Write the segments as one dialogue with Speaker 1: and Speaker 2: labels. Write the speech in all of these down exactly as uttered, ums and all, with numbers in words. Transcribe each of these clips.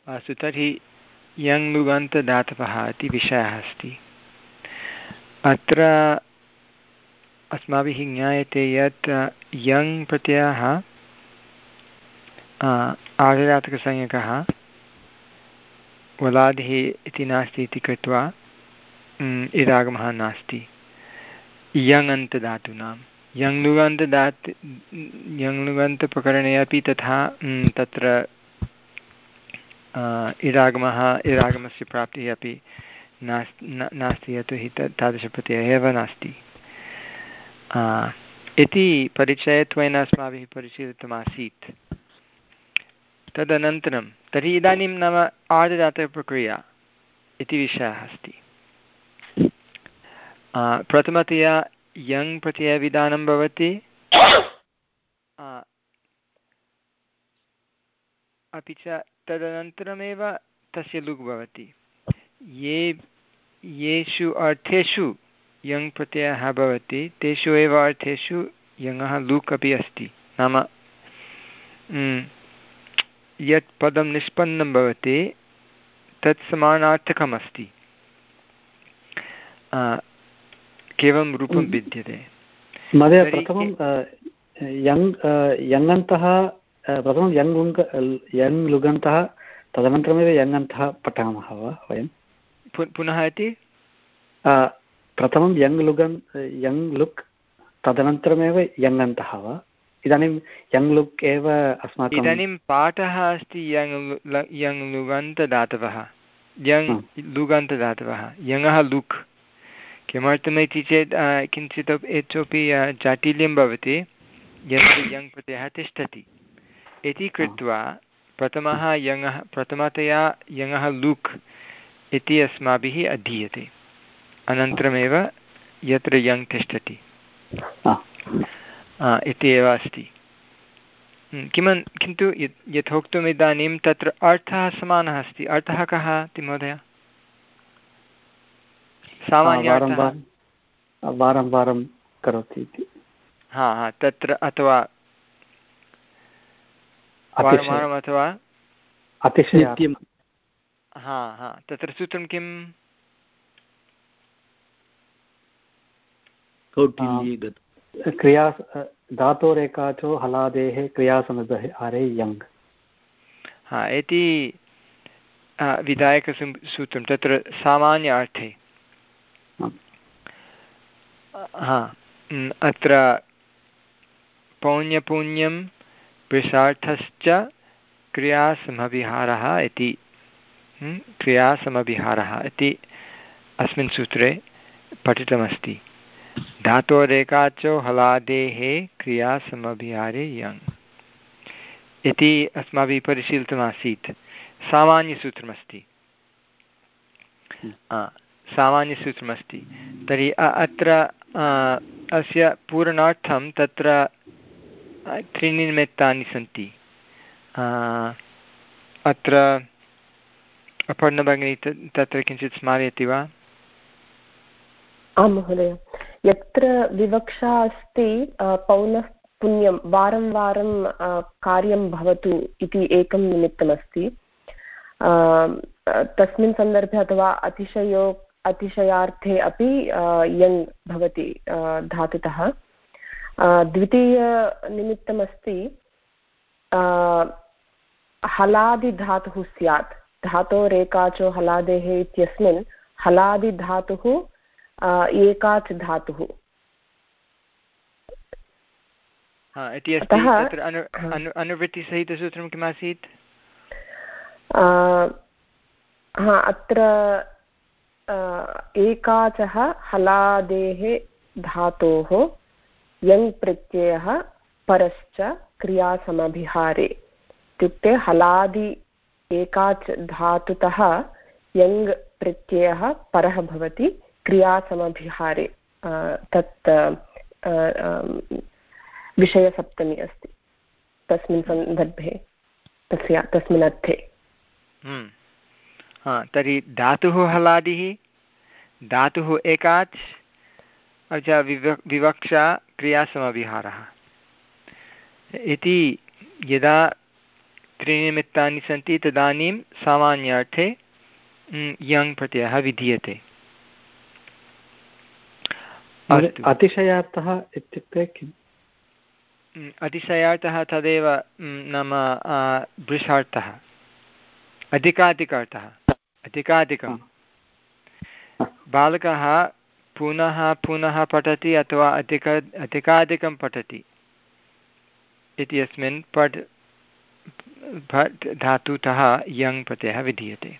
Speaker 1: अस्तु तर्हि यङ् लुगन्तदातवः इति विषयः अस्ति। अत्र अस्माभिः ज्ञायते यत् यङ् प्रत्ययः आर्धधातुकसंज्ञकः वलादिः इति नास्ति इति कृत्वा इडागमः नास्ति यङन्तदातूनां। यङ्लुगन्तदात् यङ्लुगन्तप्रकरणे अपि तथा तत्र इडागमः इडागमस्य प्राप्तिः अपि नास्ति नास्ति यतोहि तत् तादृशप्रत्ययः एव नास्ति इति परिचयत्वेन अस्माभिः परिशीलितमासीत्। तदनन्तरं तर्हि इदानीं नाम आर्धधातुकप्रक्रिया इति विषयः अस्ति। प्रथमतया यङ् प्रत्ययविधानं भवति, अपि च तदनन्तरमेव तस्य लुग् भवति। ये येषु अर्थेषु यङ् प्रत्ययः भवति तेषु एव अर्थेषु यङः लुक् अपि अस्ति। नाम यत् पदं निष्पन्नं भवति तत् समानार्थकम् अस्ति, केवलं रूपं भिद्यते।
Speaker 2: महोदय प्रथमं यङ् यङन्तः प्रथमं यङ् लुङ् यङ् लुगन्तः तदनन्तरमेव यङन्तः पठामः वा वयं?
Speaker 1: पुनः इति
Speaker 2: प्रथमं यङ् लुगन् यङ् लुक् तदनन्तरमेव यङन्तः वा? इदानीं यङ् लुक् एव अस्माकम्
Speaker 1: इदानीं पाठः अस्ति यङ् यङ् लुगन्तदातवः यङ् लुगन्तदातवः यङः लुक्। किमर्थमिति चेत् किञ्चित् इतोपि जाटिल्यं भवति यत्र यङ् प्रत्ययः तिष्ठति इति कृत्वा प्रथमः यङः प्रथमतया यङः लुक् इति अस्माभिः अधीयते, अनन्तरमेव यत्र यङ् तिष्ठति इति एव अस्ति। किमन् किन्तु यथोक्तम् इदानीं तत्र अर्थः समानः अस्ति। अर्थः कः इति महोदय? सामान्यार्थः
Speaker 2: वारं वारं करोति इति।
Speaker 1: हा हा तत्र अथवा वारं वारम् अथवा
Speaker 2: अतिशयं।
Speaker 1: हा हा तत्र सूत्रं किम्?
Speaker 2: क्रिया धातोरेकाचो हलादेः क्रियासमभिहारे यङ्।
Speaker 1: हा इति विधायकसूत्रं तत्र सामान्य अर्थे। हा अत्र पौन्यपुण्यं पुरुषार्थश्च क्रियासमभिहारः इति क्रियासमभिहारः इति अस्मिन् सूत्रे पठितमस्ति। धातोरेकाचो हलादेः क्रियासमभिहारे यङ् इति अस्माभिः परिशीलितमासीत्। सामान्यसूत्रमस्ति सामान्यसूत्रमस्ति तर्हि अत्र अस्य पूरणार्थं तत्र त्रीणि निमित्तानि सन्ति। अत्र अपर्णभगिनी तत्र किञ्चित् स्मारयति वा?
Speaker 3: आं महोदय, यत्र विवक्षा अस्ति पौनः पुण्यं वारं वारं कार्यं भवतु इति एकं निमित्तमस्ति, तस्मिन् सन्दर्भे अथवा अतिशयो अतिशयार्थे अपि यङ् भवति धातुतः। द्वितीयनिमित्तमस्ति हलादिधातुः स्यात्। धातोरेकाचो हलादेः इत्यस्मिन् हलादिधातुः एकाच् धातुः
Speaker 1: इति अस्ति। तत्र अनुवृत्तिसहितसूत्रं किमासीत्?
Speaker 3: हा अत्र एकाचः हलादेः धातोः यङ् प्रत्ययः परश्च क्रियासमभिहारे। इत्युक्ते हलादि एकाच् धातुतः यङ् प्रत्ययः परः भवति क्रियासमभिहारे। तत् विषयसप्तमी अस्ति तस्मिन् सन्दर्भे तस्य तस्मिन् अर्थे।
Speaker 1: हा तर्हि धातुः हलादिः धातुः एकाच् च विवक्षा क्रियासमभिहारः इति यदा त्रीणि निमित्तानि सन्ति तदानीं सामान्यार्थे यङ् प्रत्ययः विधीयते।
Speaker 2: अतिशयार्थः इत्युक्ते किम्?
Speaker 1: अतिशयार्थः तदेव नाम भृशार्थः, अधिकाधिकार्थः, अधिकाधिकं। बालकः पुनः पुनः पठति अथवा अधिक अधिकाधिकं पठति इत्यस्मिन् पठ् भट् धातुतः यङ् प्रत्ययः विधीयते।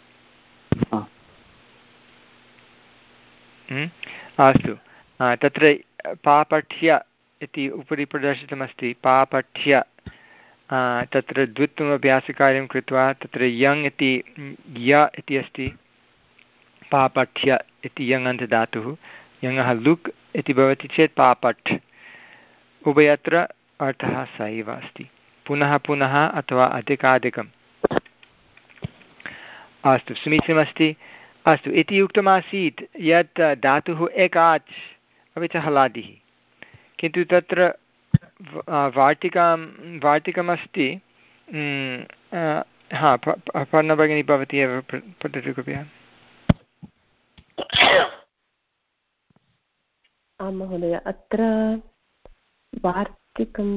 Speaker 1: अस्तु, तत्र पापठ्य इति उपरि प्रदर्शितमस्ति। पापठ्य तत्र द्वित्वमभ्यासकार्यं कृत्वा तत्र यङ् इति य इति अस्ति, पापठ्य इति यङन्तधातुः, यङः लुक् इति भवति चेत् पापठ्, उभयत्र अर्थः स एव अस्ति, पुनः पुनः अथवा अधिकाधिकम्। अस्तु, समीचीनमस्ति। अस्तु, इति उक्तमासीत् यत् धातुः एकाच् अपि च हलादिः, किन्तु तत्र वार्तिकां वार्तिकमस्ति। हा, पर्णभगिनी भवती एव पठतु कृपया।
Speaker 3: आं महोदय, अत्र वार्तिकम्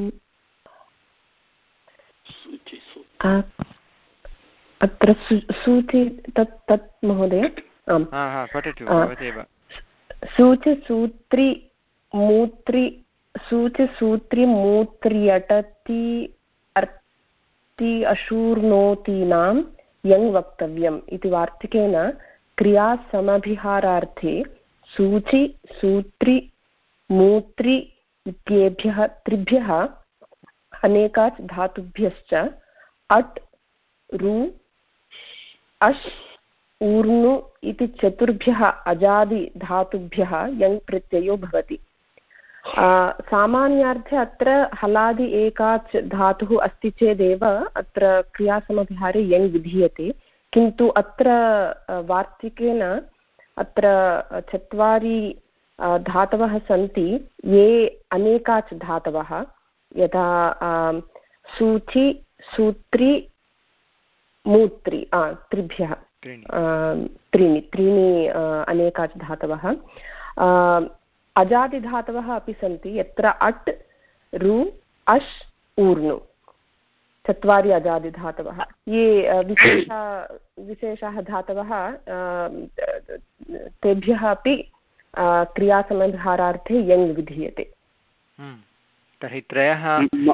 Speaker 3: अत्र सूचि तत् तत् महोदय आम्
Speaker 1: पठतु भवतेव।
Speaker 3: सूचसूत्रि मूत्रि सूचसूत्रि मूत्र्यटति अर्ति अशूर्णोतीनां यङ् वक्तव्यम् इति वार्तिकेन क्रियासमभिहारार्थे सूचि सूत्रि मूत्रि इत्येभ्यः त्रिभ्यः अनेकाच् धातुभ्यश्च अट् रु अश् ऊर्णु इति चतुर्भ्यः अजादिधातुभ्यः यङ् प्रत्ययो भवति। सामान्यार्थे अत्र हलादि एकाच् धातुः अस्ति चेदेव अत्र क्रियासमभिहारे यङ् विधीयते, किन्तु अत्र वार्तिकेन अत्र चत्वारि धातवः सन्ति ये अनेकाच् धातवः, यथा सूचि सूत्रि मूत्रि त्रिभ्यः त्रीणि त्रीणि अनेकाच् धातवः। अजादिधातवः अपि सन्ति यत्र अट् रु अश् ऊर्णु, चत्वारि अजादिधातवः। ये विशेषा विशेषाः धातवः तेभ्यः अपि क्रियासमभिहारार्थे यङ् विधीयते।
Speaker 1: तर्हि त्रयः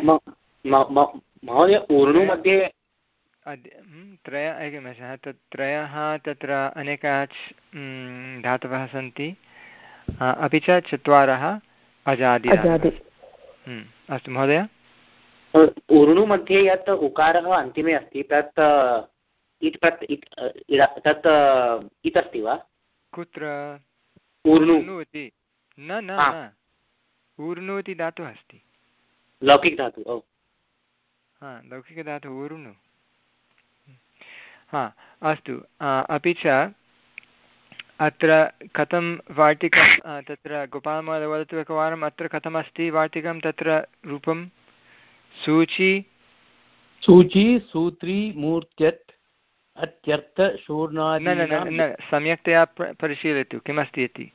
Speaker 4: महोदय ऊर्णु मध्ये
Speaker 1: त्रय एकनिमेषः तत् त्रयः तत्र अनेकाच् धातवः सन्ति, अपि च चत्वारः अजादि। अस्तु महोदय,
Speaker 4: ऊर्णु मध्ये यत् उकारः अन्तिमे अस्ति तत् इत् तत् इत् अस्ति वा?
Speaker 1: कुत्र?
Speaker 4: ऊर्णु
Speaker 1: इति न न ऊर्णु इति धातुः अस्ति,
Speaker 4: लौकिकधातुः।
Speaker 1: हा, लौकिकधातुः ऊर्णु। हा, अस्तु। अपि च अत्र कथं वार्तिकं तत्र गोपालमहोदय वदतु एकवारम्, अत्र कथमस्ति वार्तिकं तत्र रूपं? सूचि
Speaker 5: सूचि सूत्री मूर्त्यत् अत्यर्थ शूर्णादि।
Speaker 1: न न न सम्यक्तया परिशीलयतु किमस्ति इति।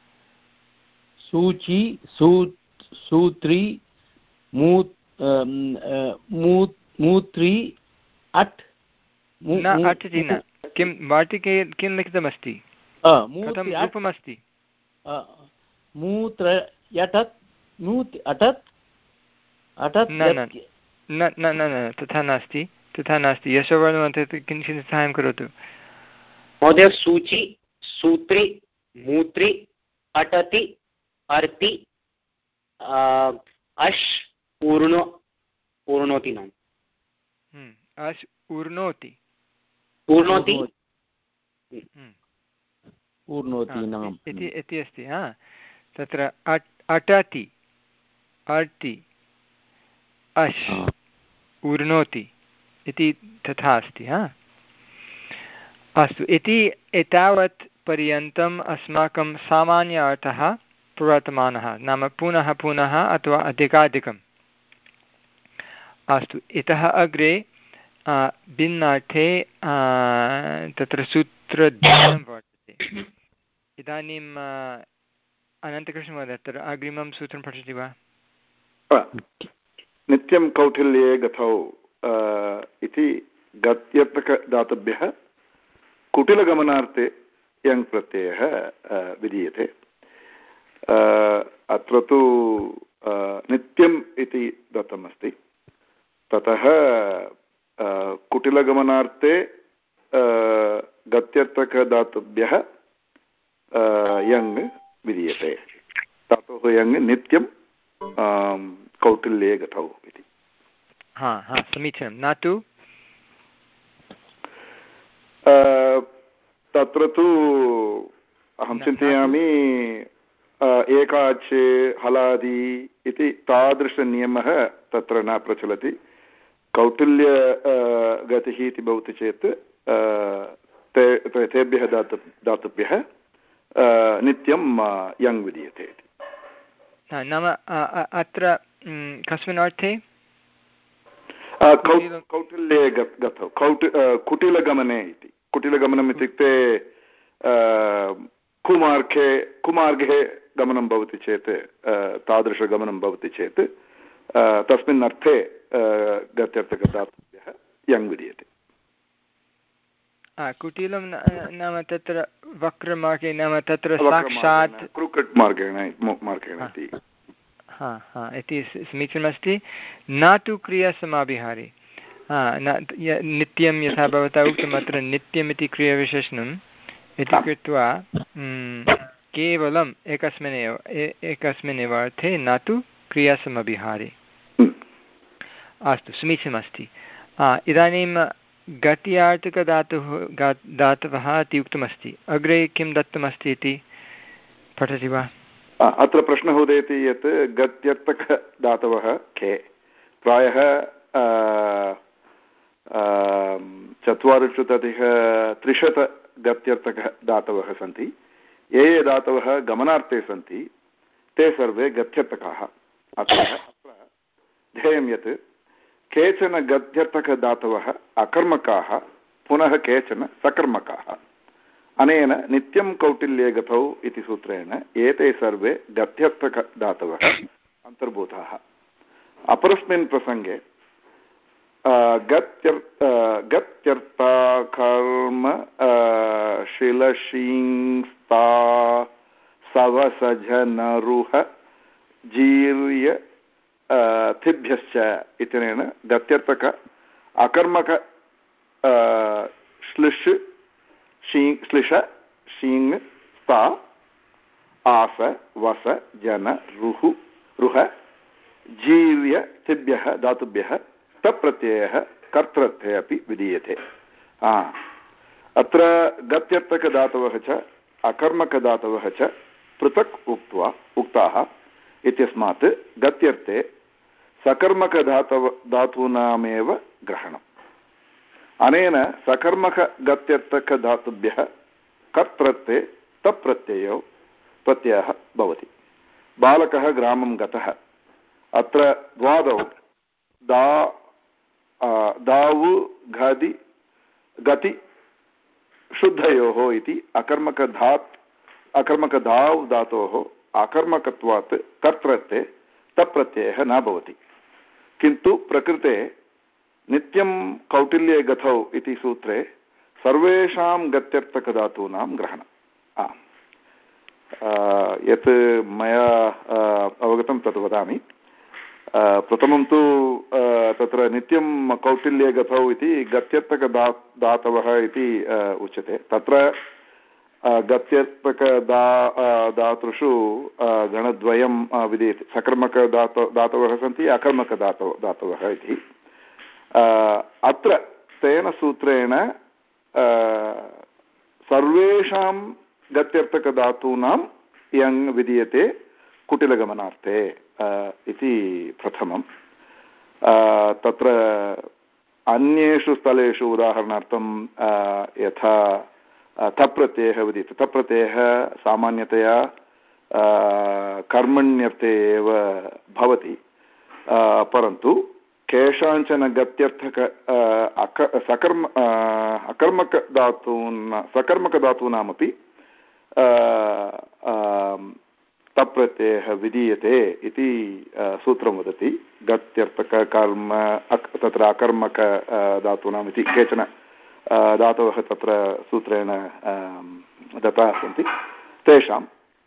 Speaker 5: सूचि सू सूत्री मूत् मूत्री अट्
Speaker 1: न अट् इति न, किं वार्तिके किं लिखितमस्ति, कथं रूपमस्ति?
Speaker 5: मूत्र यटत् मूत् अटत् अटत्
Speaker 1: न न न न तथा नास्ति, तथा नास्ति। यशोवर्णमन्त्रे किञ्चित् साहाय्यं करोतु
Speaker 4: महोदय। सूचि सूत्रि मूत्रि अटति अर्ति अश् ऊर्णो ऊर्णोति नाम
Speaker 1: अश् ऊर्णोति
Speaker 4: ऊर्णोति
Speaker 5: ऊर्णोति नाम
Speaker 1: इति इति अस्ति। हा, तत्र अट् अटति अर्ति अश् ऊर्णोति इति तथा अस्ति। हा, अस्तु, इति एतावत् पर्यन्तम् अस्माकं सामान्य अर्थः प्रवर्तमानः, नाम पुनः पुनः अथवा अधिकाधिकम्। अस्तु, इतः अग्रे भिन्नार्थे तत्र सूत्रद्वयं वर्तते। इदानीम् अनन्तकृष्णमहोदय अत्र अग्रिमं सूत्रं पठति वा?
Speaker 6: नित्यं कौटिल्ये गतौ इति गत्यर्थकदातुभ्यः कुटिलगमनार्थे यङ् प्रत्ययः विधीयते। अत्र तु नित्यम् इति दत्तमस्ति, ततः कुटिलगमनार्थे गत्यर्थकदातुभ्यः यङ् विधीयते। धातोः यङ् नित्यं कौटिल्ये गतौ इति।
Speaker 1: हा हा समीचीनं। न तु
Speaker 6: तत्र तु अहं चिन्तयामि एकाचे हलादि इति तादृशनियमः तत्र न प्रचलति। कौटिल्य गतिः इति भवति चेत् ते तेभ्यः दातु दातुभ्यः नित्यं यङ् विधीयते इति।
Speaker 1: नाम अत्र कस्मिन् अर्थे?
Speaker 6: कौटिल्ये गतौ कौटि कुटिलगमने इति। कुटिलगमनम् इत्युक्ते कुमार्गे कुमार्गे गमनं भवति चेत् तादृशगमनं भवति चेत् तस्मिन् अर्थे गत्यर्थकदातुभ्यः यङ् विधीयते।
Speaker 1: कुटिलं नाम तत्र वक्रमार्गे नाम तत्र साक्षात्
Speaker 6: क्रुकट् मार्गेण मार्गेण इति।
Speaker 1: हा हा इति समीचीनमस्ति। न तु क्रियासमाभिहारे नित्यं यथा भवता उक्तम् अत्र नित्यमिति क्रियाविशेषणम् इति कृत्वा केवलम् एकस्मिन्नेव एकस्मिन्नेव अर्थे न तु क्रियासमभिहारे। अस्तु समीचीनमस्ति। इदानीं गत्यार्थकधातुः धातवः इति उक्तमस्ति। अग्रे किं दत्तमस्ति इति पठति वा?
Speaker 6: अत्र प्रश्नः उदेति यत् गत्यर्थकधातवः के प्रायः चत्वारिंशदधिक त्रिशत गत्यर्थकधातवः सन्ति। ये ये धातवः गमनार्थे सन्ति ते सर्वे गत्यर्थकाः। अतः अत्र ध्येयं यत् केचन गत्यर्थकधातवः अकर्मकाः पुनः केचन सकर्मकाः। अनेन नित्यं कौटिल्ये गतौ इति सूत्रेण एते सर्वे गत्यर्थकधातवः अन्तर्भूताः। अपरस्मिन् प्रसङ्गे गत्यर्थ गत्यर्था कर्म शिलशिंस्ता सवसजनरुह जीर्य थिभ्यश्च इत्यनेन गत्यर्थक अकर्मक श्लिष् शी श्लिष शीङ् स्ता आस वस जन रुहु रुह जीर्य थिभ्यः धातुभ्यः तप्रत्ययः कर्तृर्थे अपि विधीयते। अत्र गत्यर्थकधातवः च अकर्मकधातवः च पृथक् उक्त्वा उक्ताः इत्यस्मात् गत्यर्थे सकर्मकधातव धातूनामेव ग्रहणम्। अनेन सकर्मकगत्यर्थकधातुभ्यः कर्तृर्थे तप्रत्ययो प्रत्ययः भवति। बालकः ग्रामं गतः। अत्र द्वादौ दा दावु घदि गति शुद्धयोः इति अकर्मकधात् अकर्मकधाव् धातोः अकर्मकत्वात् कर्तृर्थे तप्रत्ययः न भवति। किन्तु प्रकृते नित्यं कौटिल्ये गतौ इति सूत्रे सर्वेषां गत्यर्थकधातूनां ग्रहणम्। यत् मया अवगतं तत् वदामि। प्रथमं तु तत्र नित्यं कौटिल्ये गतौ इति गत्यर्थकधा धातवः इति उच्यते। तत्र गत्यर्थकधा धातुषु गणद्वयं विधीयते। सकर्मकधातु धातवः सन्ति, अकर्मकधातव धातवः इति। अत्र तेन सूत्रेण सर्वेषां गत्यर्थकधातूनां यङ् विधीयते कुटिलगमनार्थे इति प्रथमं। तत्र अन्येषु स्थलेषु उदाहरणार्थं यथा तप्रत्ययः विधीयते। तप्रत्ययः सामान्यतया कर्मण्यर्थे एव भवति, परन्तु केषाञ्चन गत्यर्थक अक सकर्म अकर्मकधातून् सकर्मकधातूनामपि तप्रत्ययः विधीयते इति सूत्रं वदति। गत्यर्थककर्म तत्र अकर्मक धातूनाम् इति केचन धातवः तत्र सूत्रेण दत्ताः सन्ति। तेषां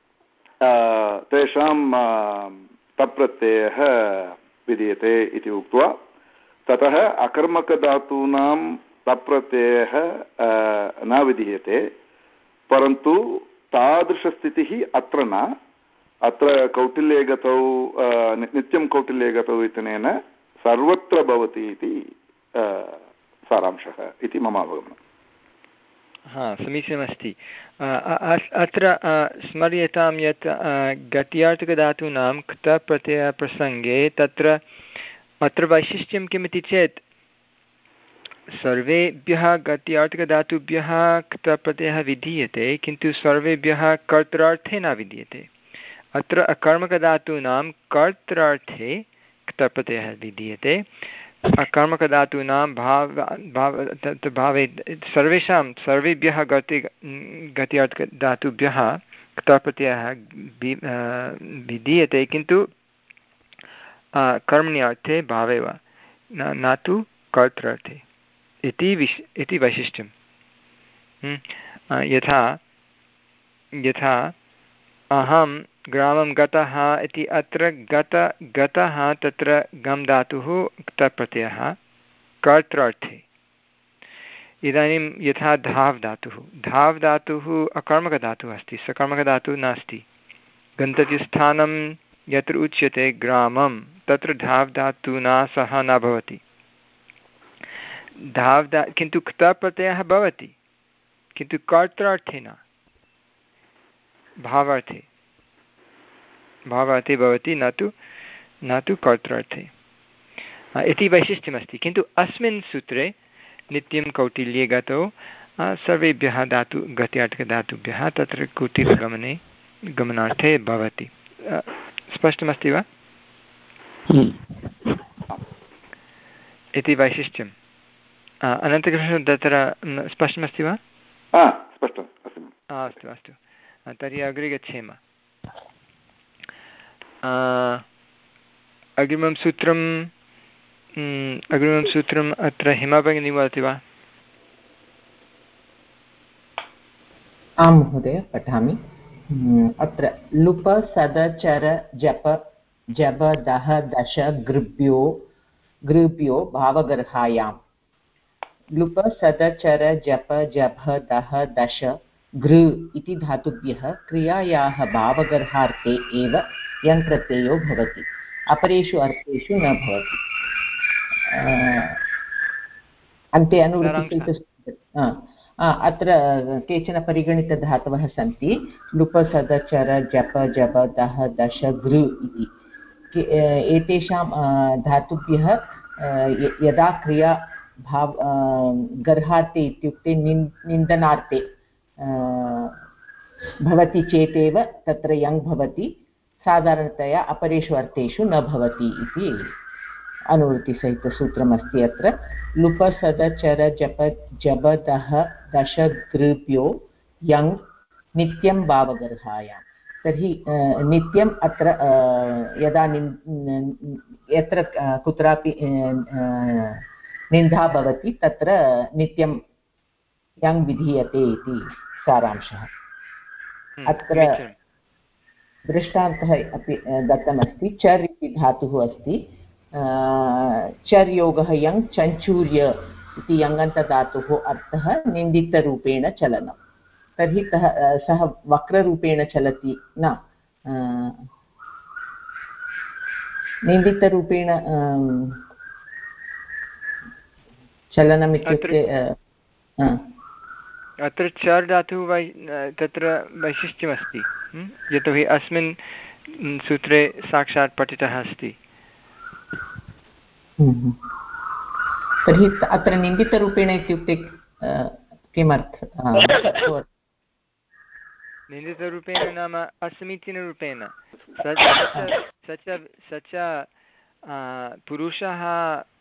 Speaker 6: तेषां तप्रत्ययः विधीयते इति उक्त्वा ततः अकर्मकधातूनां तप्रत्ययः न विधीयते, परन्तु तादृशस्थितिः अत्र न। अत्र कौटिल्यगतौ नित्यं कौटिल्यगतौ इत्यनेन सर्वत्र भवति इति सारांशः इति मम अवगमनम्।
Speaker 1: हा, समीचीनमस्ति। अत्र स्मर्यतां यत् गत्यार्थकधातूनां क्तप्रत्ययप्रसङ्गे तत्र अत्र वैशिष्ट्यं किमिति चेत् सर्वेभ्यः गत्यार्थकधातुभ्यः क्तप्रत्ययः विधीयते, किन्तु सर्वेभ्यः कर्तरार्थे न विधीयते। अत्र अकर्मकधातूनां कर्तरार्थे क्तप्रत्ययः विधीयते। अकर्मकधातूनां भाव भाव भावे सर्वेषां सर्वेभ्यः गति गत्यार्थकधातुभ्यः क्तप्रत्ययः विधीयते, किन्तु कर्मण्यार्थे भावे वा न तु कर्तृर्थे इति विश् इति वैशिष्ट्यं। यथा यथा अहं ग्रामं गतः इति अत्र गत गतः तत्र गम् धातुः क्तप्रत्ययः कर्तृर्थे। इदानीं यथा धाव् धातुः धाव् धातुः अकर्मकधातुः अस्ति, सकर्मकधातुः नास्ति। गन्तव्यस्थानं यत्र उच्यते ग्रामं तत्र धाव् धातुना सह न भवति। धाव् धा किन्तु क्तप्रत्ययः भवति, किन्तु कर्तृर्थे न, भावार्थे भावार्थे भवति, न तु न तु कर्तृर्थे इति वैशिष्ट्यमस्ति। किन्तु अस्मिन् सूत्रे नित्यं कौटिल्ये गतौ सर्वेभ्यः धातु गत्यार्थकधातुभ्यः तत्र कुटिलगमने गमनार्थे भवति। स्पष्टमस्ति वा इति वैशिष्ट्यम्। अनन्तकृष्ण तत्र स्पष्टमस्ति वा?
Speaker 6: स्पष्टम् अस्ति।
Speaker 1: अस्तु अस्तु, तर्हि अग्रे गच्छेम। अग्रिमं सूत्रम् अग्रिमं सूत्रम् अत्र हिमा भगिनी वदति वा?
Speaker 7: आं महोदय, पठामि। अत्र लुप सद चर जप जब दह दश गृभ्यो गृभ्यो भावगर्हायाम्। लुप सद चर जप जभ दह दश गृ इति धातुभ्यः क्रियायाः भावगर्हार्थे एव यङ् प्रत्ययो भवति, अपरेषु अर्थेषु न भवति। अन्ते अनुवृत्तिः। अत्र केचन परिगणितधातवः सन्ति। लुप सद चर जप जप दह दश गृ इति एतेषां धातुभ्यः यदा क्रिया भाव गर्हार्थे इत्युक्ते निन् निन्दनार्थे भवति चेदेव तत्र यङ् भवति, साधारणतया अपरेषु अर्थेषु न भवति इति अनुवृत्तिसहितसूत्रमस्ति। अत्र लुप सद चर जप जब दह दश गृभ्यो यङ् नित्यं भावगर्हायाम्। तर्हि नित्यम् अत्र यदा यत्र कुत्रापि निन्दा भवति तत्र नित्यं यङ् विधीयते इति सारांशः। अत्र दृष्टान्तः अपि दत्तमस्ति। चर् इति धातुः अस्ति। चर् योगः यङ् चञ्चूर्य इति यङन्तधातुः अर्थः निन्दितरूपेण चलनं। तर्हि सः सः वक्ररूपेण चलति न, निन्दितरूपेण चलनम् इत्युक्ते
Speaker 1: अत्र चर् धातुः वै तत्र वैशिष्ट्यमस्ति, यतोहि अस्मिन् सूत्रे साक्षात् पठितः अस्ति।
Speaker 7: तर्हि अत्र निन्दितरूपेण इत्युक्ते किमर्थं?
Speaker 1: निन्दितरूपेण नाम असमीचीनरूपेण। स च स च पुरुषः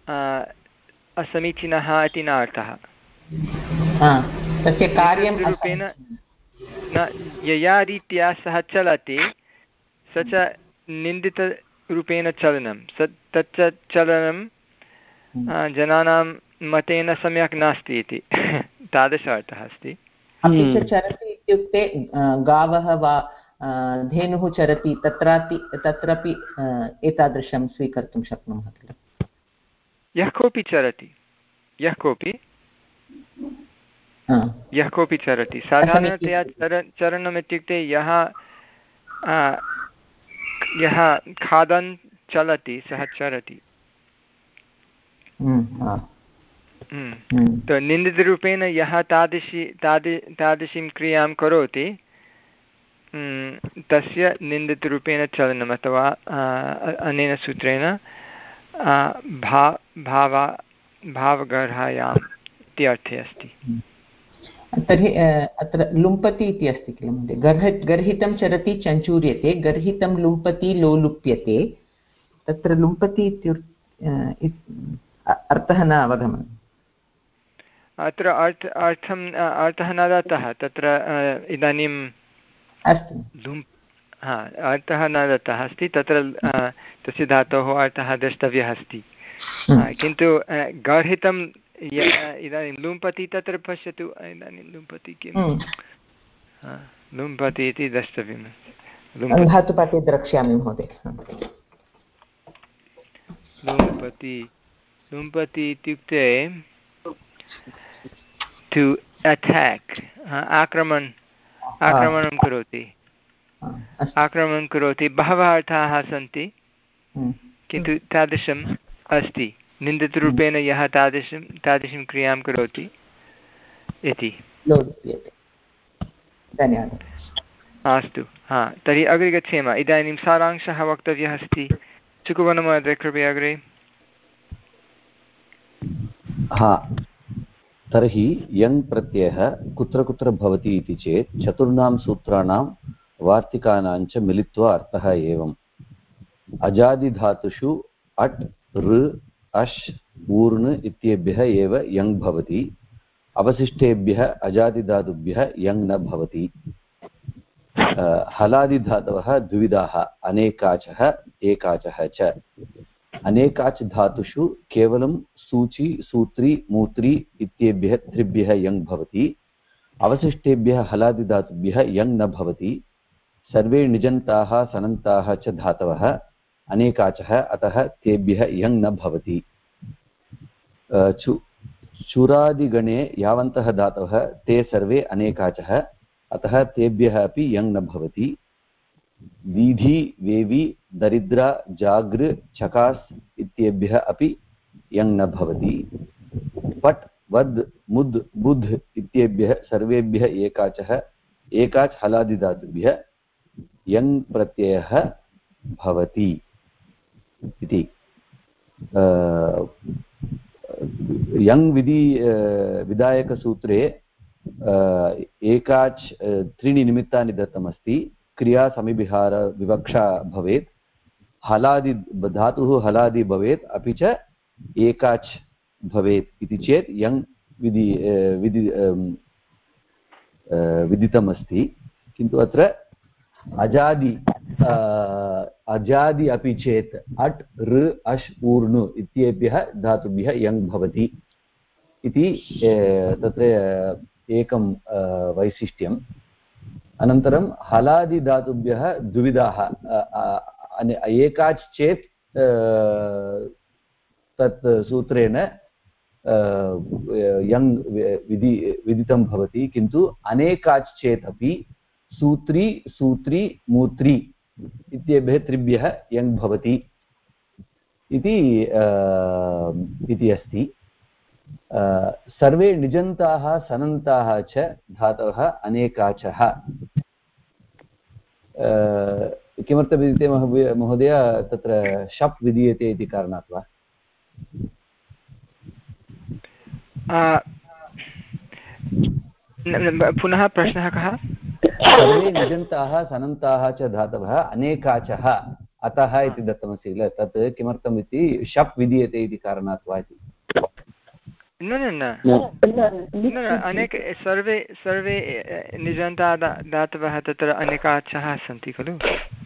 Speaker 1: असमीचीनः इति न अर्थः।
Speaker 7: तस्य कार्यं
Speaker 1: रूपेण न यया रीत्या सः चलति स च निन्दितरूपेण चलनं स तच्च चलनं जनानां मतेन सम्यक् नास्ति इति तादृश अर्थः अस्ति।
Speaker 7: अपि च चरति इत्युक्ते गावः वा धेनुः चरति तत्रापि तत्रापि एतादृशं स्वीकर्तुं शक्नुमः किल।
Speaker 1: यः कोऽपि चरति यः कोऽपि यः कोऽपि चरति साधारणतया चर चरणम् इत्युक्ते यः यः खादन् चलति सः चरति। तो निन्दितरूपेण यः तादृशी तादृ तादृशीं क्रियां करोति तस्य निन्दितरूपेण चलनम् अथवा अनेन सूत्रेण भा भावा भावगर्हायाम् इति अर्थे अस्ति।
Speaker 7: तर्हि अत्र लुम्पति इति अस्ति किल महोदय। गर्ह गर्हितं चरति चञ्चूर्यते गर्हितं लुम्पति लोलुप्यते। तत्र लुम्पति इत्युक्ते अर्थः न अवगमनम्।
Speaker 1: अत्र अर्थ अर्थम् अर्थः न दत्तः तत्र इदानीम्
Speaker 7: अस्तु
Speaker 1: हा अर्थः न दत्तः अस्ति तत्र तस्य धातोः अर्थः द्रष्टव्यः अस्ति। किन्तु गर्हितं इदानीं लुम्पति तत्र पश्यतु इदानीं लुम्पति किं लुम्पति इति द्रष्टव्यम्।
Speaker 7: धातुपाठे द्रक्ष्यामि महोदय।
Speaker 1: लुम्पति लुम्पति इत्युक्ते टु अटाक् आक्रमण आक्रमणं करोति आक्रमणं करोति। बहवः अर्थाः सन्ति किन्तु तादृशम् अस्ति निन्दितरूपेण यः तादृशं तादृशीं क्रियां करोति इति।
Speaker 7: धन्यवादः।
Speaker 1: अस्तु हा तर्हि अग्रे गच्छेम। इदानीं सारांशः वक्तव्यः अस्ति। चुकुवनमहोदय कृपया अग्रे।
Speaker 5: हा तर्हि यङ् प्रत्ययः कुत्र कुत्र भवति इति चेत् चतुर्णां सूत्राणां वार्तिकानां च मिलित्वा अर्थः एवम्। अजादिधातुषु अट् ऋ अश् ऊर्न् इत्येभ्यः एव यङ् भवति। अवशिष्टेभ्यः अजादिधातुभ्यः यङ् न भवति। हलादिधातवः द्विविधाः अनेकाचः एकाचः च। अनेकाच् धातुषु केवलं सूची सूत्री मूत्री इत्येभ्यः त्रिभ्यः यङ् भवति। अवशिष्टेभ्यः हलादिधातुभ्यः यङ् न भवति। सर्वे निजन्ताः सनन्ताः च धातवः अनेकाचः अतः तेभ्यः यङ् न भवति। चु चुरादिगणे यावन्तः धातवः ते सर्वे अनेकाचः अतः तेभ्यः अपि यङ् न भवति। दीधि वेवि दरिद्रा जागृ चकास् इत्येभ्यः अपि यङ् न भवति। पट् वद् मुद् बुध् इत्येभ्यः सर्वेभ्यः एकाचः एकाच् हलादिधातुभ्यः यङ् प्रत्ययः भवति इति। यङ् विधि विधायकसूत्रे एकाच् त्रीणि निमित्तानि दत्तमस्ति। क्रिया समिविहार विवक्षा भवेत्। हलादि धातुः हलादि भवेत् अपि च एकाच् भवेत् इति चेत् यङ् विधि विधि विदितमस्ति। किन्तु अत्र अजादि अजादि अपि चेत् अट् ऋ अश् ऊर्णु इत्येभ्यः धातुभ्यः यङ् भवति इति तत्र एकं वैशिष्ट्यम्। अनन्तरं हलादिधातुभ्यः द्विविधाः एकाच् चेत् तत् सूत्रेण यङ् विधि विदितं भवति। किन्तु अनेकाच् चेत् अपि सूत्री सूत्री मूत्री इत्येभ्यः त्रिभ्यः यङ् भवति इति इति अस्ति। सर्वे निजन्ताः सनन्ताः च धातवः अनेकाचः। किमर्थं विद्यते महोदय तत्र शप् विधीयते इति कारणात् वा?
Speaker 1: पुनः प्रश्नः कः?
Speaker 5: सर्वे निजन्ताः सनन्ताः च धातवः अनेकाचः अतः इति दत्तमस्ति किल, तत् किमर्थम् इति शप् विधीयते इति कारणात् वा इति।
Speaker 1: न न न अनेक सर्वे सर्वे निजन्ता दातवः तत्र अनेकाचः सन्ति खलु।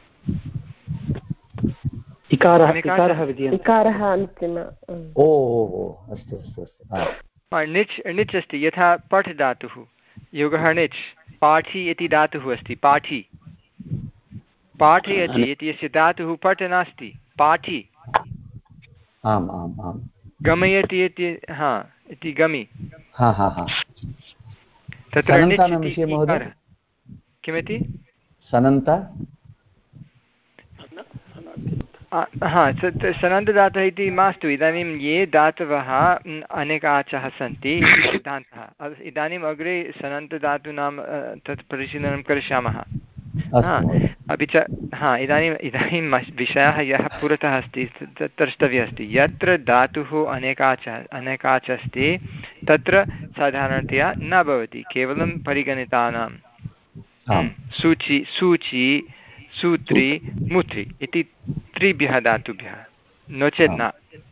Speaker 2: इकारः इकारः
Speaker 3: इकारः अन्तिम।
Speaker 5: ओ ओ अस्तु अस्तु अस्तु।
Speaker 1: निच् निच् अस्ति, यथा पठ् धातुः योगः निच्, पाठि इति धातुः अस्ति, पाठि पाठयति इति यस्य धातुः पठ नास्ति, पाठि।
Speaker 5: आम् आम् आम्।
Speaker 1: गमयति इति हा इति गमि।
Speaker 5: हा हा हा।
Speaker 1: तत्र निच् इकारः किमिति
Speaker 5: सनन्त
Speaker 1: हा सनन्तदातः इति मास्तु। इदानीं ये धातवः अनेकाचः सन्ति इति सिद्धान्तः। इदानीम् अग्रे सनन्तधातूनां तत् परिशीलनं करिष्यामः। अपि च हा इदानीम् इदानीं विषयः यः पुरतः अस्ति तत् द्रष्टव्यः अस्ति। यत्र धातुः अनेकाचः अनेकाच अस्ति तत्र साधारणतया न भवति, केवलं परिगणितानां सूचि सूचि सूत्री मुत्री इति त्रिभ्यः धातुभ्यः, नो चेत् न।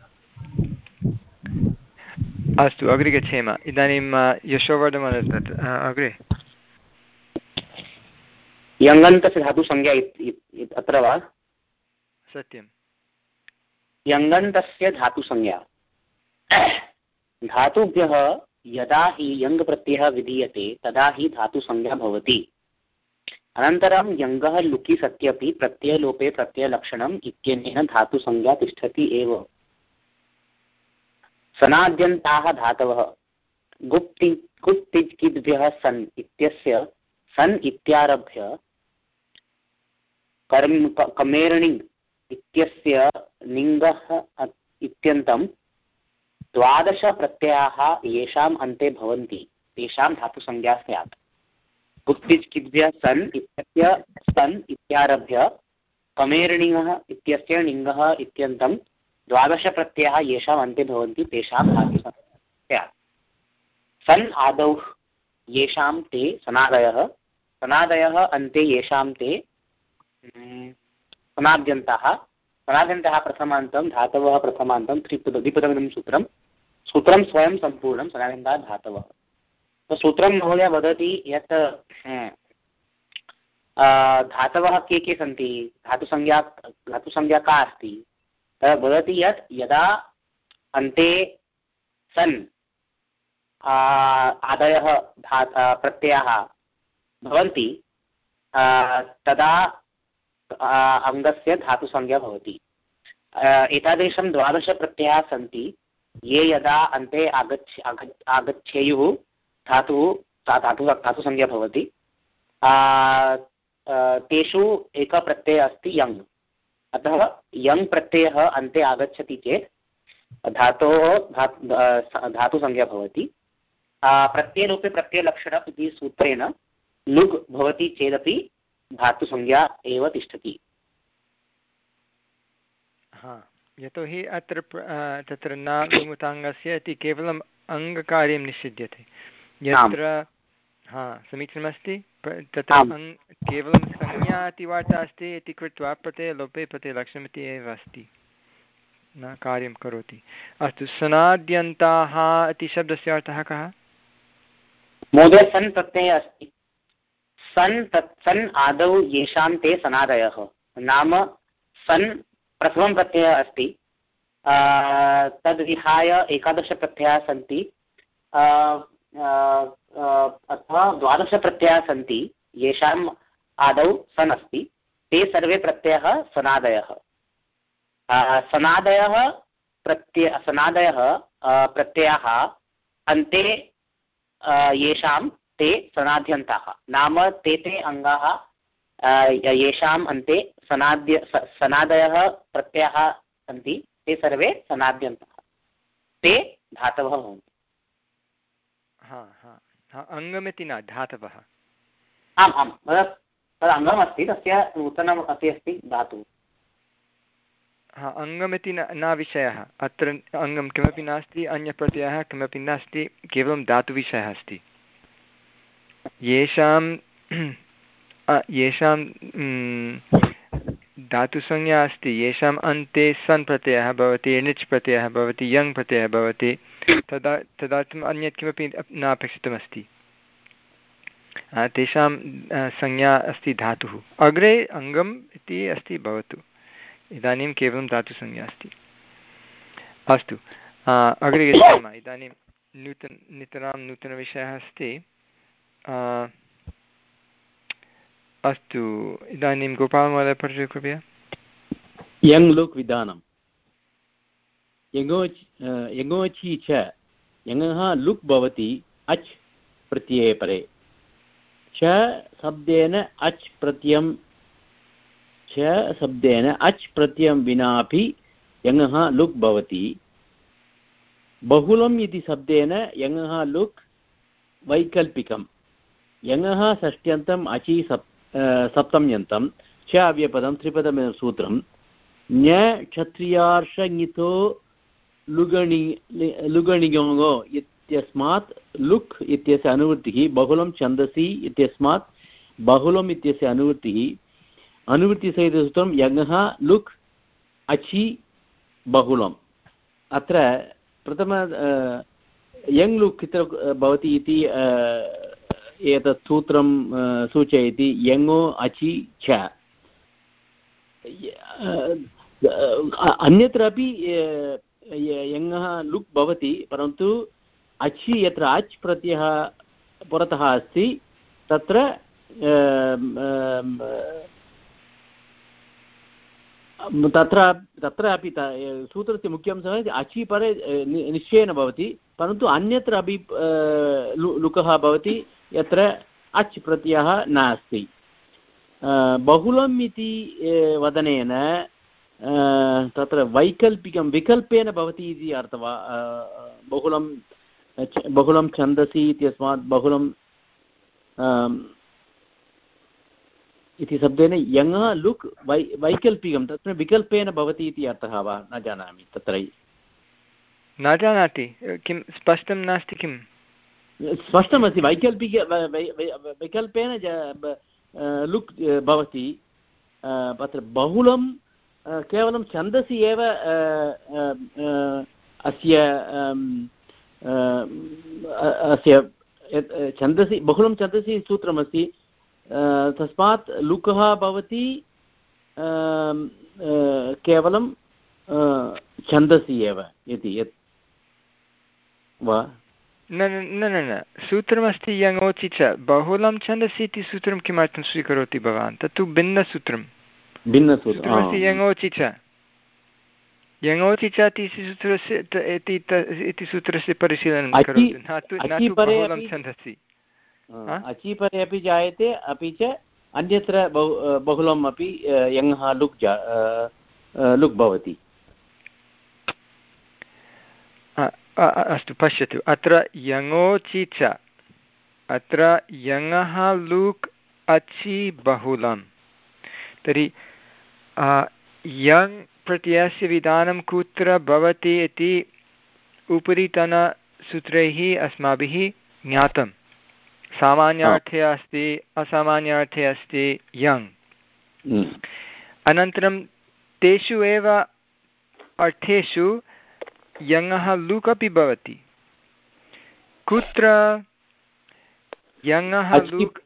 Speaker 1: अस्तु अग्रे गच्छेम। इदानीं यशोवर्धन अग्रे।
Speaker 4: यङन्तस्य धातुसंज्ञा अत्र वा?
Speaker 1: सत्यं।
Speaker 4: यङन्तस्य धातुसंज्ञा धातुभ्यः यदा हि यङ् प्रत्ययः विधीयते तदा हि धातुसंज्ञा भवति। अनन्तरं यङ्गः लुकि सत्यपि प्रत्ययलोपे प्रत्ययलक्षणम् इत्यनेन धातुसंज्ञा तिष्ठति एव। सनाद्यन्ताः धातवः गुप्ति गुप्तिज्किद्भ्यः सन् इत्यस्य सन् इत्यारभ्य कर्म कमेरणिङ् इत्यस्य निङ्गः इत्यन्तं द्वादश प्रत्ययाः येषाम् अन्ते भवन्ति तेषां धातुसंज्ञा स्यात्। गुप्तिज्किद्भ्यः सन् इत्यस्य सन् इत्यारभ्य कमेरणिङ्गः इत्यस्य निङ्गः इत्यन्तं द्वादश प्रत्ययाः येषाम् अन्ते भवन्ति तेषां धातुसंज्ञा स्यात्। सन् आदौ येषां ते सनादयः, सनादयः अन्ते येषां ते सनाद्यन्ताः, सनाद्यन्ताः प्रथमान्तं धातवः प्रथमान्तं त्रिपद द्विपदमिदं सूत्रं सूत्रं स्वयं सम्पूर्णं सनाद्यन्ताः धातवः। तो सूत्रं महोदय वदति यत् धातवः के के सन्ति, धातुसंज्ञा धातुसंज्ञा का अस्ति, तद् वदति यत् यदा अन्ते सन् आदयः प्रत्ययाः भवन्ति तदा अङ्गस्य धातुसंज्ञा भवति। एतादृशं द्वादश प्रत्ययाः सन्ति ये यदा अन्ते आगच्छ आगच्छेयुः धातुः धातु धातुसंज्ञा भवति। तेषु एकः प्रत्ययः अस्ति यङ्। अतः यङ् प्रत्ययः अन्ते आगच्छति चेत् धातोः धातुसंज्ञा भवति। प्रत्ययरूपे प्रत्ययलक्षणम् इति सूत्रेण लुग् भवति चेदपि धातुसंज्ञा एव तिष्ठति।
Speaker 1: हा, यतोहि अत्र तत्र न गुमुताङ्गस्य इति केवलम् अङ्गकार्यं निषिध्यते। यत्र हा समीचीनमस्ति, तत्र केवलं संज्ञा इति वार्ता अस्ति इति कृत्वा प्रत्ययलोपे प्रत्ययलक्षणमिति एव अस्ति, न कार्यं करोति। अस्तु, सनाद्यन्ताः इति शब्दस्य अर्थः कः
Speaker 4: महोदय? सन् प्रत्ययः अस्ति। सन् तत् सन् आदौ येषां ते सनादयः, नाम सन् प्रथमं प्रत्ययः अस्ति। तद्विहाय एकादश प्रत्ययाः सन्ति अथवा द्वादश प्रत्ययाः सन्ति येषाम् आदौ सन् अस्ति। ते सर्वे प्रत्ययः सनादयः। सनादयः प्रत्यय सनादयः प्रत्ययाः अन्ते येषां ते सनाद्यन्ताः, नाम ते ते अङ्गाः येषाम् अन्ते सनाद्य सनादयः प्रत्ययाः सन्ति ते सर्वे सनाद्यन्ताः, ते धातवः भवन्ति।
Speaker 1: हा हा हा, अङ्गमिति न धातवः।
Speaker 4: आम् आम्, तद् अङ्गमस्ति, तस्य नूतनम् अपि अस्ति धातुः।
Speaker 1: हा, अङ्गमिति न न विषयः। अत्र अङ्गं किमपि नास्ति, अन्यप्रत्ययः किमपि नास्ति, केवलं धातुविषयः अस्ति। येषां येषां धातुसंज्ञा अस्ति येषाम् अन्ते सन् प्रत्ययः भवति णिच् प्रत्ययः भवति यङ् प्रत्ययः भवति तदा तदर्थम् अन्यत् किमपि न अपेक्षितमस्ति तेषां संज्ञा अस्ति धातुः अग्रे अङ्गम् इति अस्ति भवतु इदानीं केवलं धातुसंज्ञा अस्ति अस्तु अग्रे गच्छामः इदानीं नूतन नितरां नूतनविषयः अस्ति अस्तु इदानीं गोपालमहोदय पठतु कृपया
Speaker 8: यङ् लुक् विधानं यङोच् यङोचि च यङः लुक् भवति अच् प्रत्यये परे च शब्देन अच् प्रत्ययं च शब्देन अच् प्रत्ययं विनापि यङः लुक् भवति बहुलम् इति शब्देन यङः लुक् वैकल्पिकं यङः षष्ट्यन्तम् अचि सप् सप्तम्यन्तं च अव्यपदं त्रिपदमिदं सूत्रं ञ क्षत्रियार्षङितो लुगणि लुगणिगोङो इत्यस्मात् लुक् इत्यस्य अनुवृत्तिः बहुलं छन्दसि इत्यस्मात् बहुलम् इत्यस्य अनुवृत्तिः अनुवृत्तिसहितसूत्रं यङः लुक् अचि बहुलम् अत्र प्रथम यङ् लुक् कुत्र भवति इति एतत् सूत्रं सूचयति यङो अचि च अन्यत्रापि यङः लुक् भवति परन्तु अचि यत्र अच् प्रत्ययः पुरतः अस्ति तत्र तत्र तत्रापि सूत्रस्य मुख्यांशः अचि परे निश्चयेन भवति परन्तु अन्यत्र अपि लुकः भवति यत्र अच् प्रत्ययः नास्ति बहुलम् इति वदनेन तत्र वैकल्पिकं विकल्पेन भवति इति अर्थः बहुलं बहुलं छन्दसि इत्यस्मात् बहुलं इति शब्देन यङः लुक् वै वैकल्पिकं तत्र विकल्पेन भवति इति अर्थः वा न जानामि तत्र
Speaker 1: न जानाति किं स्पष्टं नास्ति किं
Speaker 8: स्पष्टमस्ति वैकल्पिक विकल्पेन लुक् भवति तत्र बहुलं केवलं छन्दसि एव अस्य अस्य छन्दसि बहुलं छन्दसि सूत्रमस्ति तस्मात् लुकः भवति केवलं छन्दसि एव इति यत् वा
Speaker 1: न न न न सूत्रमस्ति यङोचि च बहुलं छन्दसि इति सूत्रं किमर्थं स्वीकरोति भवान् तत्तु भिन्नसूत्रं भिन्नसूत्रमस्ति यङोचि च यङोचि च इति सूत्रस्य इति सूत्रस्य परिशीलनं करोतु न तु बहुलं छन्दसि
Speaker 8: अचि परे अपि जायते अपि च अन्यत्र बहु बहुलम् अपि यङः लुक् लुक् भवति
Speaker 1: अस्तु पश्यतु अत्र यङोचि च अत्र यङः लुक् अचि बहुलं तर्हि यङ् प्रत्ययस्य विधानं कुत्र भवति इति उपरितनसूत्रैः अस्माभिः ज्ञातं सामान्यार्थे अस्ति असामान्यार्थे अस्ति यङ् अनन्तरं तेषु एव अर्थेषु यङः लुक् अपि भवति कुत्र यङः लुक्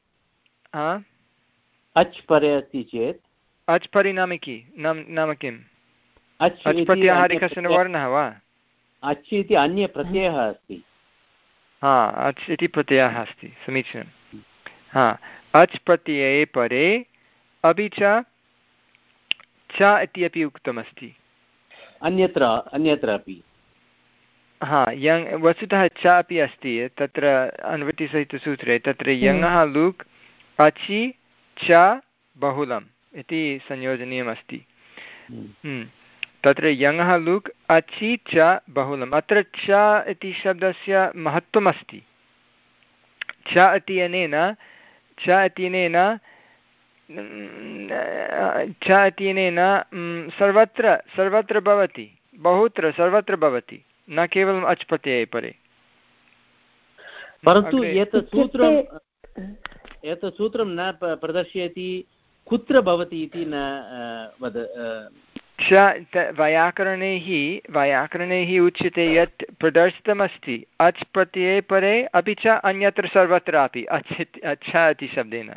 Speaker 8: अच् परे अस्ति चेत्
Speaker 1: अच् परि नाम कि नाम किम् अच् प्रत्ययः कश्चन वर्णः वा
Speaker 8: अच् इति अन्यप्रत्ययः अस्ति
Speaker 1: हा अच् इति प्रत्ययः अस्ति समीचीनं हा अच् प्रत्यये परे अपि च च इति अपि उक्तमस्ति
Speaker 8: अन्यत्र अन्यत्रापि
Speaker 1: हा यङ् वस्तुतः च अपि अस्ति तत्र अनुवृत्तिसहितसूत्रे तत्र यङः लुक् अचि च बहुलम् इति संयोजनीयमस्ति तत्र यङः लुक् अचि च बहुलम् अत्र च इति शब्दस्य महत्त्वमस्ति च इत्यनेन च इत्यनेन च इत्यनेन सर्वत्र सर्वत्र भवति बहुत्र सर्वत्र भवति न केवलम् अच् प्रत्यये परे
Speaker 8: परन्तु एतत् सूत्रं एतत् सूत्रं न प्रदर्शयति कुत्र भवति इति न अ, वद अ,
Speaker 1: च त- वैयाकरणैः वैयाकरणैः उच्यते यत् प्रदर्शितमस्ति अच् प्रत्यये परे अपि च अन्यत्र सर्वत्रापि अच् इति- छ इति शब्देन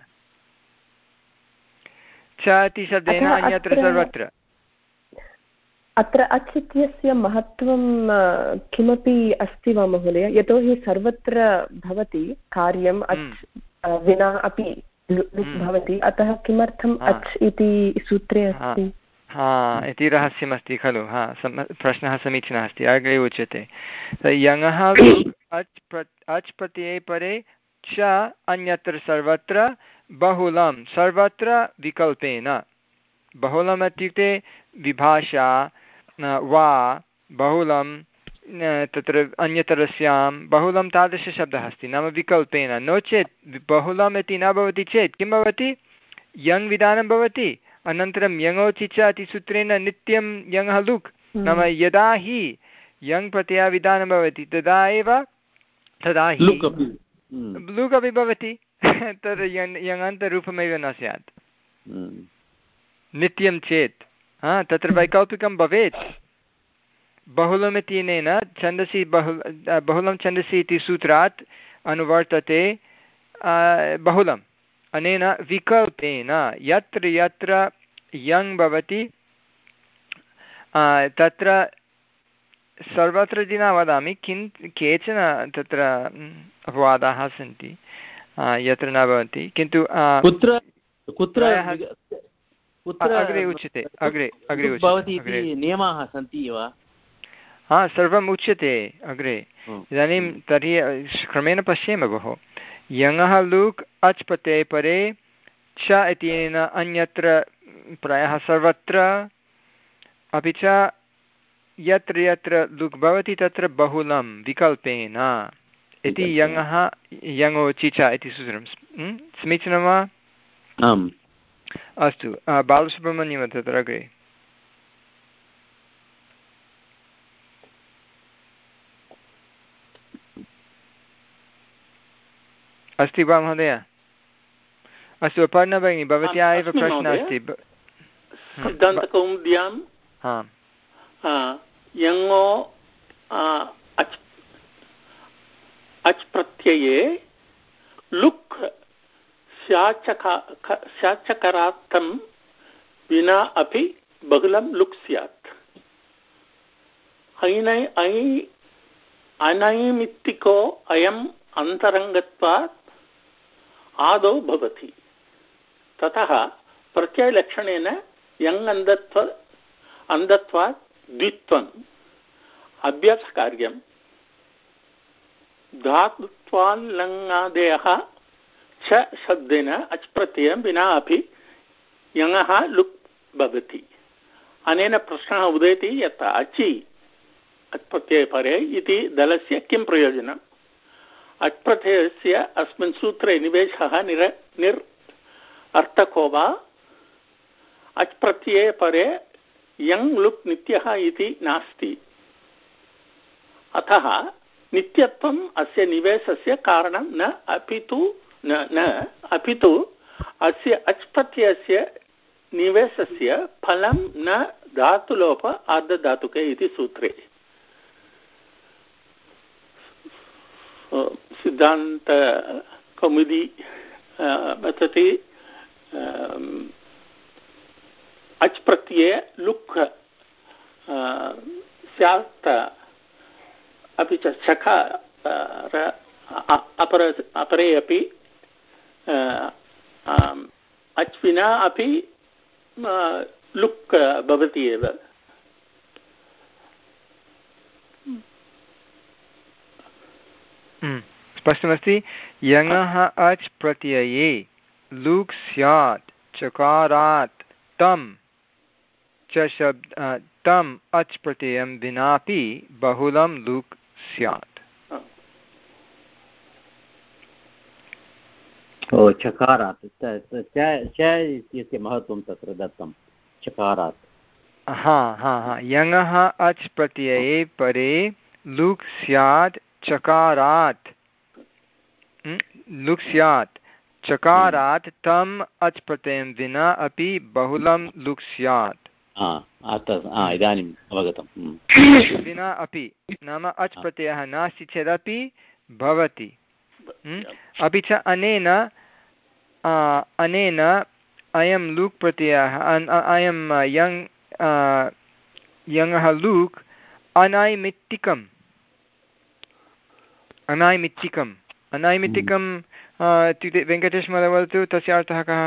Speaker 1: छ इति शब्देन
Speaker 3: अतः
Speaker 1: अन्यत्र
Speaker 3: अत्र-
Speaker 1: सर्वत्र
Speaker 3: अत्र अच् इत्यस्य महत्त्वं अ, किमपि अस्ति वा महोदय? यतोहि सर्वत्र भवति कार्यम् अच् अ, विना अपि लु- लुक् भवति, अतः किमर्थम्
Speaker 1: हा।
Speaker 3: अच् इति सूत्रे
Speaker 1: हा
Speaker 3: अस्ति?
Speaker 1: हा इति रहस्यमस्ति खलु। हा सम प्रश्नः समीचीनः अस्ति। अग्रे उच्यते यङः लुक् अच् प्र अच् प्रत्यये परे च अन्यत्र सर्वत्र बहुलं सर्वत्र विकल्पेन। बहुलम् इत्युक्ते विभाषा न, वा बहुलं न, तत्र अन्यतरस्यां बहुलं तादृशशब्दः अस्ति नाम विकल्पेन। नो चेत् बहुलम् इति न भवति चेत् किं भवति? यङ् विधानं भवति अनन्तरं यङोचि च इति सूत्रेण नित्यं यङः लुक् नाम यदा हि यङ् प्रत्ययः विधानं भवति तदा एव तदा हि
Speaker 8: लुक् अपि
Speaker 1: लुक् अपि भवति तद् यङ् यङन्तरूपमेव न स्यात् नित्यं चेत्। हा तत्र वैकल्पिकं भवेत्। बहुलमित्यनेन छन्दसि बहु बहुलं छन्दसि इति सूत्रात् अनुवर्तते बहुलम्। अनेन विकल्पेन यत्र यत्र यङ् भवति तत्र सर्वत्र इति न वदामि किं केचन तत्र अपवादाः सन्ति यत्र न भवन्ति किन्तु
Speaker 8: कुत्र कुत्र
Speaker 1: अग्रे उच्यते अग्रे अग्रे
Speaker 8: भवति इति नियमाः सन्ति वा?
Speaker 1: हा सर्वम् उच्यते अग्रे। इदानीं तर्हि क्रमेण पश्येम भोः। यङः लुक् अच् प्रत्यये परे च इत्यनेन अन्यत्र प्रायः सर्वत्र अपि च यत्र यत्र लुक् भवति तत्र बहुलं विकल्पेन इति यङः यङोचि च इति सूत्रं। समीचीनं वा?
Speaker 8: आम्
Speaker 1: अस्तु बालसुब्रह्मण्यं तत्र अग्रे। अस्ति वा महोदय? अस्तु अपर्णा भगिनी भवत्याः एव प्रश्नः अस्ति।
Speaker 9: सिद्धान्तकौमुद्यां यङो अच् अच् प्रत्यये लुक् स्याचकरार्थं विना अपि बहुलं लुक् स्यात्। ऐनै ऐ अनैमित्तिको अयम् अन्तरङ्गत्वात् आदौ भवति। ततः प्रत्ययलक्षणेन यङ् अन्धत्व अन्धत्वात् द्वित्वम् अभ्यासकार्यं धातुत्वाल्लङ्गादेयः च शब्देन अच् प्रत्ययं विना अपि यङः लुक् भवति। अनेन प्रश्नः उदेति यत् अचि अच् प्रत्यये परे इति दलस्य किं प्रयोजनम्? अच् प्रत्ययस्य अस्मिन् सूत्रे निवेशः निर निर् अर्थको वा? अच् प्रत्यये परे यङ् लुक् नित्यः इति नास्ति। अतः नित्यत्वम् अस्य निवेशस्य कारणं न अपितु न न अपितु अस्य अच् प्रत्ययस्य निवेशस्य फलं न धातुलोप आर्धधातुके इति सूत्रे। सिद्धान्तकौमुदी वदति अच् प्रत्यये लुक् स्यात् अपि च चकार अपर अपरे अपि अच् विना अपि लुक् भवति एव।
Speaker 1: स्पष्टमस्ति। यङः अच् प्रत्यये लुक् स्यात् चकारात् तं च शब्द तम् अच् प्रत्ययं विनापि बहुलं लुक् स्यात्।
Speaker 8: ओ चकारात् च इत्यस्य महत्त्वं तत्र दत्तं चकारात्।
Speaker 1: हा हा हा यङः अच् प्रत्यये परे लुक् स्यात् चकारात् लुक् स्यात् चकारात् तम् अच् प्रत्ययं विना अपि बहुलं लुक् स्यात्।
Speaker 8: इदानीम् अवगतम्।
Speaker 1: विना अपि नाम अच् प्रत्ययः नास्ति चेदपि भवति। अपि च अनेन अनेन अयं लुक् प्रत्ययः अयं यङ् यङः लुक् अनैमित्तिकम् अनैमित्तिकम् अनैमित्तिकम् इत्युक्ते वेङ्कटेशमहोदय वदतु तस्य अर्थः कः?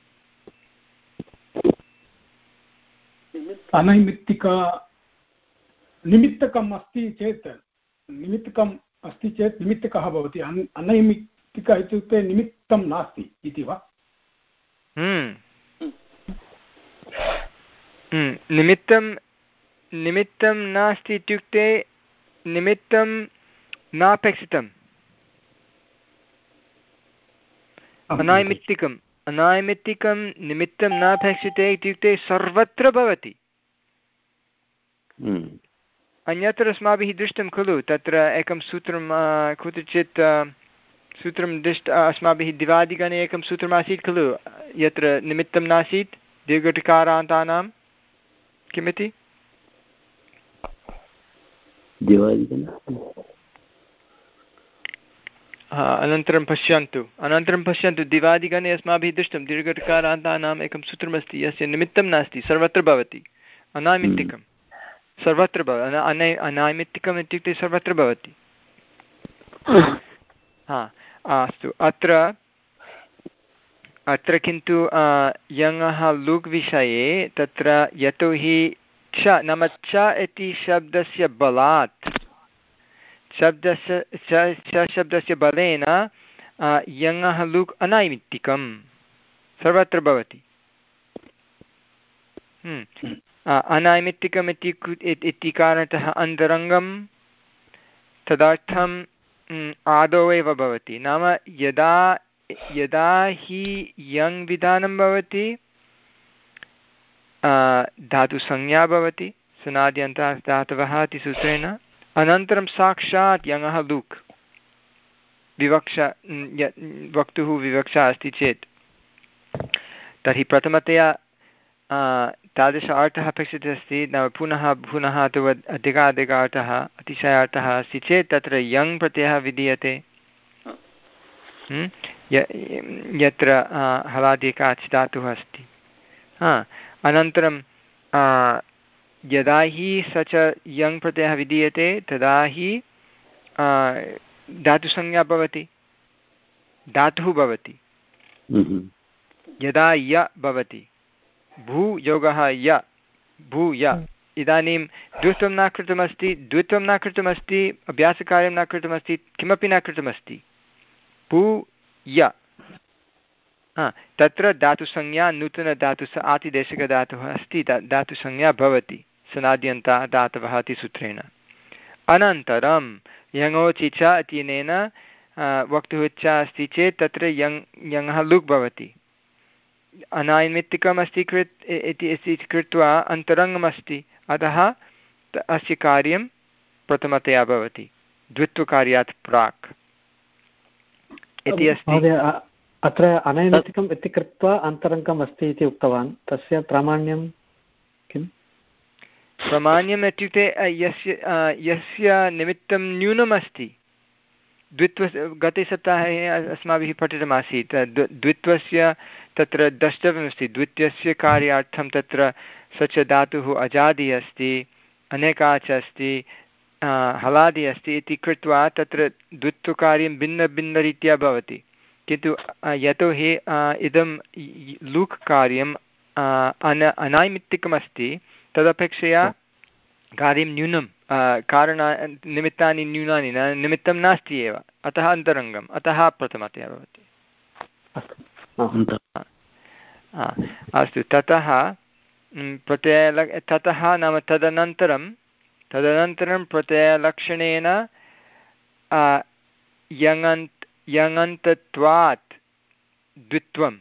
Speaker 10: अनैमित्तिक निमित्तकम् अस्ति चेत् निमित्तकम् अस्ति चेत् निमित्तकः भवति। अनैमित्तिक इत्युक्ते निमित्तं नास्ति इति वा?
Speaker 1: निमित्तं निमित्तं नास्ति इत्युक्ते निमित्तं नापेक्षितम्। अनैमित्तिकम् अनैमित्तिकं निमित्तं नापेक्षिते इत्युक्ते सर्वत्र भवति। अन्यत्र अस्माभिः दृष्टं खलु तत्र एकं सूत्रं कुत्रचित् सूत्रं दृष्ट अस्माभिः दिवादिगणे एकं सूत्रमासीत् खलु यत्र निमित्तं नासीत् दीर्घटिकारान्तानां किमिति अनन्तरं पश्यन्तु अनन्तरं पश्यन्तु दिवादिगणे अस्माभिः दृष्टं दीर्घटिकारान्तानाम् एकं सूत्रमस्ति यस्य निमित्तं नास्ति सर्वत्र भवति अनैमित्तिकं सर्वत्र भवति अनै अनैमित्तिकम् इत्युक्ते सर्वत्र भवति। हा अस्तु अत्र अत्र किन्तु यङः लुक् विषये तत्र यतोहि च नाम च इति शब्दस्य बलात् शब्दस्य च शब्दस्य बलेन यङः लुक् अनैमित्तिकं सर्वत्र भवति। अनैमित्तिकम् इति इति कारणतः अन्तरङ्गं तदर्थम् आदौ एव भवति। नाम यदा यदा हि यङ् विधानं भवति धातुसंज्ञा भवति सुनाद्यन्ताः धातवः इति सूत्रेण अनन्तरं साक्षात् यङः लुक् विवक्षा वक्तुः विवक्षा अस्ति चेत् तर्हि प्रथमतया तादृश अर्थः अपेक्षितः अस्ति नाम पुनः पुनः अथवा अधिकाधिकार्थः अतिशयार्थः अस्ति चेत् तत्र यङ् प्रत्ययः विधीयते यत्र हलादिकाच् धातुः अस्ति। हा अनन्तरं यदा हि स च यङ् प्रत्ययः विधीयते तदा हि धातुसंज्ञा भवति धातुः भवति। यदा य भवति भूयोगः य भूय इदानीं द्वित्वं न कृतमस्ति द्वित्वं न कृतमस्ति अभ्यासकार्यं न कृतमस्ति किमपि न कृतमस्ति भूय तत्र धातुसंज्ञा नूतनधातुः आतिदेशिकधातुः अस्ति धातुसंज्ञा भवति सनाद्यन्ताः धातवः इति सूत्रेण। अनन्तरं यङोचि च इत्यनेन वक्तुः इच्छा अस्ति चेत् तत्र यङ् यङः लुक् भवति। अनैमित्तिकम् अस्ति कृत् इति कृत्वा अन्तरङ्गमस्ति अतः अस्य कार्यं प्रथमतया भवति द्वित्वकार्यात् प्राक् इति अस्ति।
Speaker 2: अत्र अनैमित्तिकम् इति कृत्वा अन्तरङ्गम् अस्ति इति उक्तवान् तस्य प्रामाण्यं किम्?
Speaker 1: प्रामाण्यम् इत्युक्ते यस्य यस्य निमित्तं न्यूनम् अस्ति द्वित्व गते सप्ताहे अस्माभिः पठितमासीत् द्वित्वस्य तत्र द्रष्टव्यमस्ति द्वित्वस्य कार्यार्थं तत्र स च धातुः अजादि अस्ति अनेकाच अस्ति हलादि अस्ति इति कृत्वा तत्र द्वित्वकार्यं भिन्नभिन्नरीत्या भवति किन्तु यतोहि इदं लुक् कार्यम् अन अनैमित्तिकमस्ति तदपेक्षया कार्यं न्यूनं कारणा निमित्तानि न्यूनानि न निमित्तं नास्ति एव अतः अन्तरङ्गम् अतः प्रथमतया भवति। अस्तु ततः प्रत्यय ततः नाम तदनन्तरं तदनन्तरं प्रत्ययलक्षणेन यङन्त् यङन्तत्वात् द्वित्वं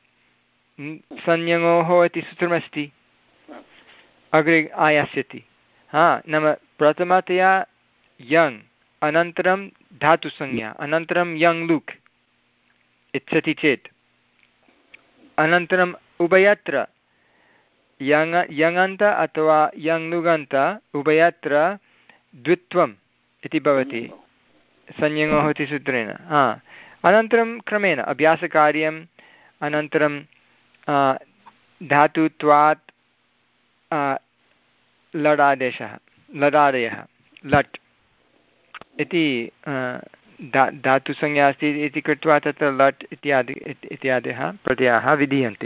Speaker 1: संयङोः इति सूत्रमस्ति अग्रे आयास्यति। हा नाम प्रथमतया यङ् अनन्तरं धातुसंज्ञा अनन्तरं यङ् लुक् इच्छति चेत् अनन्तरम् उभयत्र यङ् यङन्त अथवा यङ् लुगन्त उभयत्र द्वित्वम् इति भवति संयङो इति सूत्रेण। हा अनन्तरं क्रमेण अभ्यासकार्यम् अनन्तरं धातुत्वात् लडादेशः लडादयः लट् इति धा धातुसंज्ञा अस्ति इति कृत्वा तत्र लट् इत्यादि इत्यादयः प्रत्ययाः विधीयन्ते